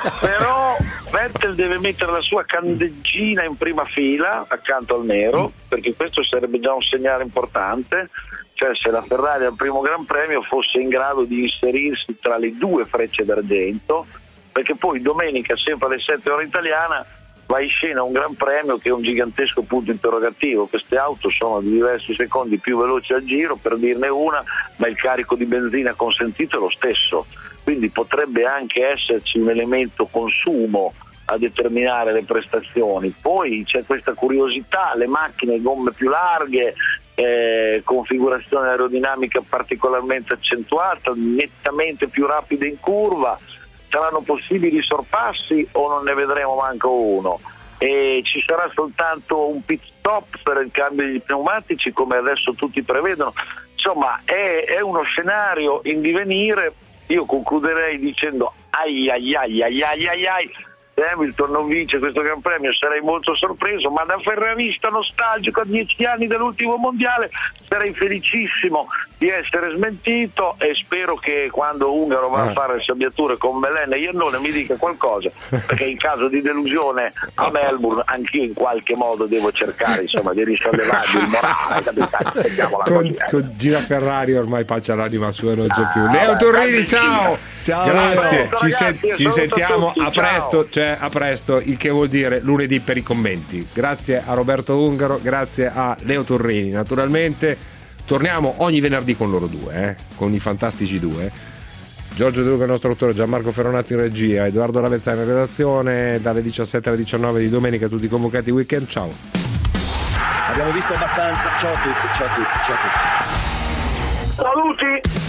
Però Vettel deve mettere la sua candeggina in prima fila accanto al nero, perché questo sarebbe già un segnale importante, cioè se la Ferrari al primo Gran Premio fosse in grado di inserirsi tra le due frecce d'argento, perché poi domenica sempre alle sette ora italiana va in scena un Gran Premio che è un gigantesco punto interrogativo. Queste auto sono di diversi secondi più veloci al giro, per dirne una, ma il carico di benzina consentito è lo stesso, quindi potrebbe anche esserci un elemento consumo a determinare le prestazioni. Poi c'è questa curiosità, le macchine, gomme più larghe, eh, configurazione aerodinamica particolarmente accentuata, nettamente più rapide in curva. Saranno possibili sorpassi o non ne vedremo manco uno? E ci sarà soltanto un pit stop per il cambio di pneumatici, come adesso tutti prevedono. Insomma, è, è uno scenario in divenire. Io concluderei dicendo ai ai ai ai ai ai ai. Se Hamilton non vince questo Gran Premio sarei molto sorpreso, ma da ferrarista nostalgico a dieci anni dall'ultimo mondiale sarei felicissimo di essere smentito, e spero che quando Ungaro va a fare le sabbiature con Belen e Iannone mi dica qualcosa, perché in caso di delusione a Melbourne anch'io in qualche modo devo cercare, insomma, di risollevarmi il morale. Con, con Gira Ferrari ormai pace l'anima sua, non c'è più. Leo Turrini, ciao! Ciao, grazie, ciao, ci, ragazzi, se- ci sentiamo tutti, a presto, cioè a presto, il che vuol dire lunedì per i commenti. Grazie a Roberto Ungaro, grazie a Leo Turrini. Naturalmente torniamo ogni venerdì con loro due, eh, con i fantastici due. Giorgio De Luca, il nostro autore, Gianmarco Ferronato in regia, Edoardo Ravezzani in redazione, dalle diciassette alle diciannove di domenica tutti convocati weekend. Ciao. Abbiamo visto abbastanza. Ciao a tutti, ciao a tutti, ciao a tutti. Saluti!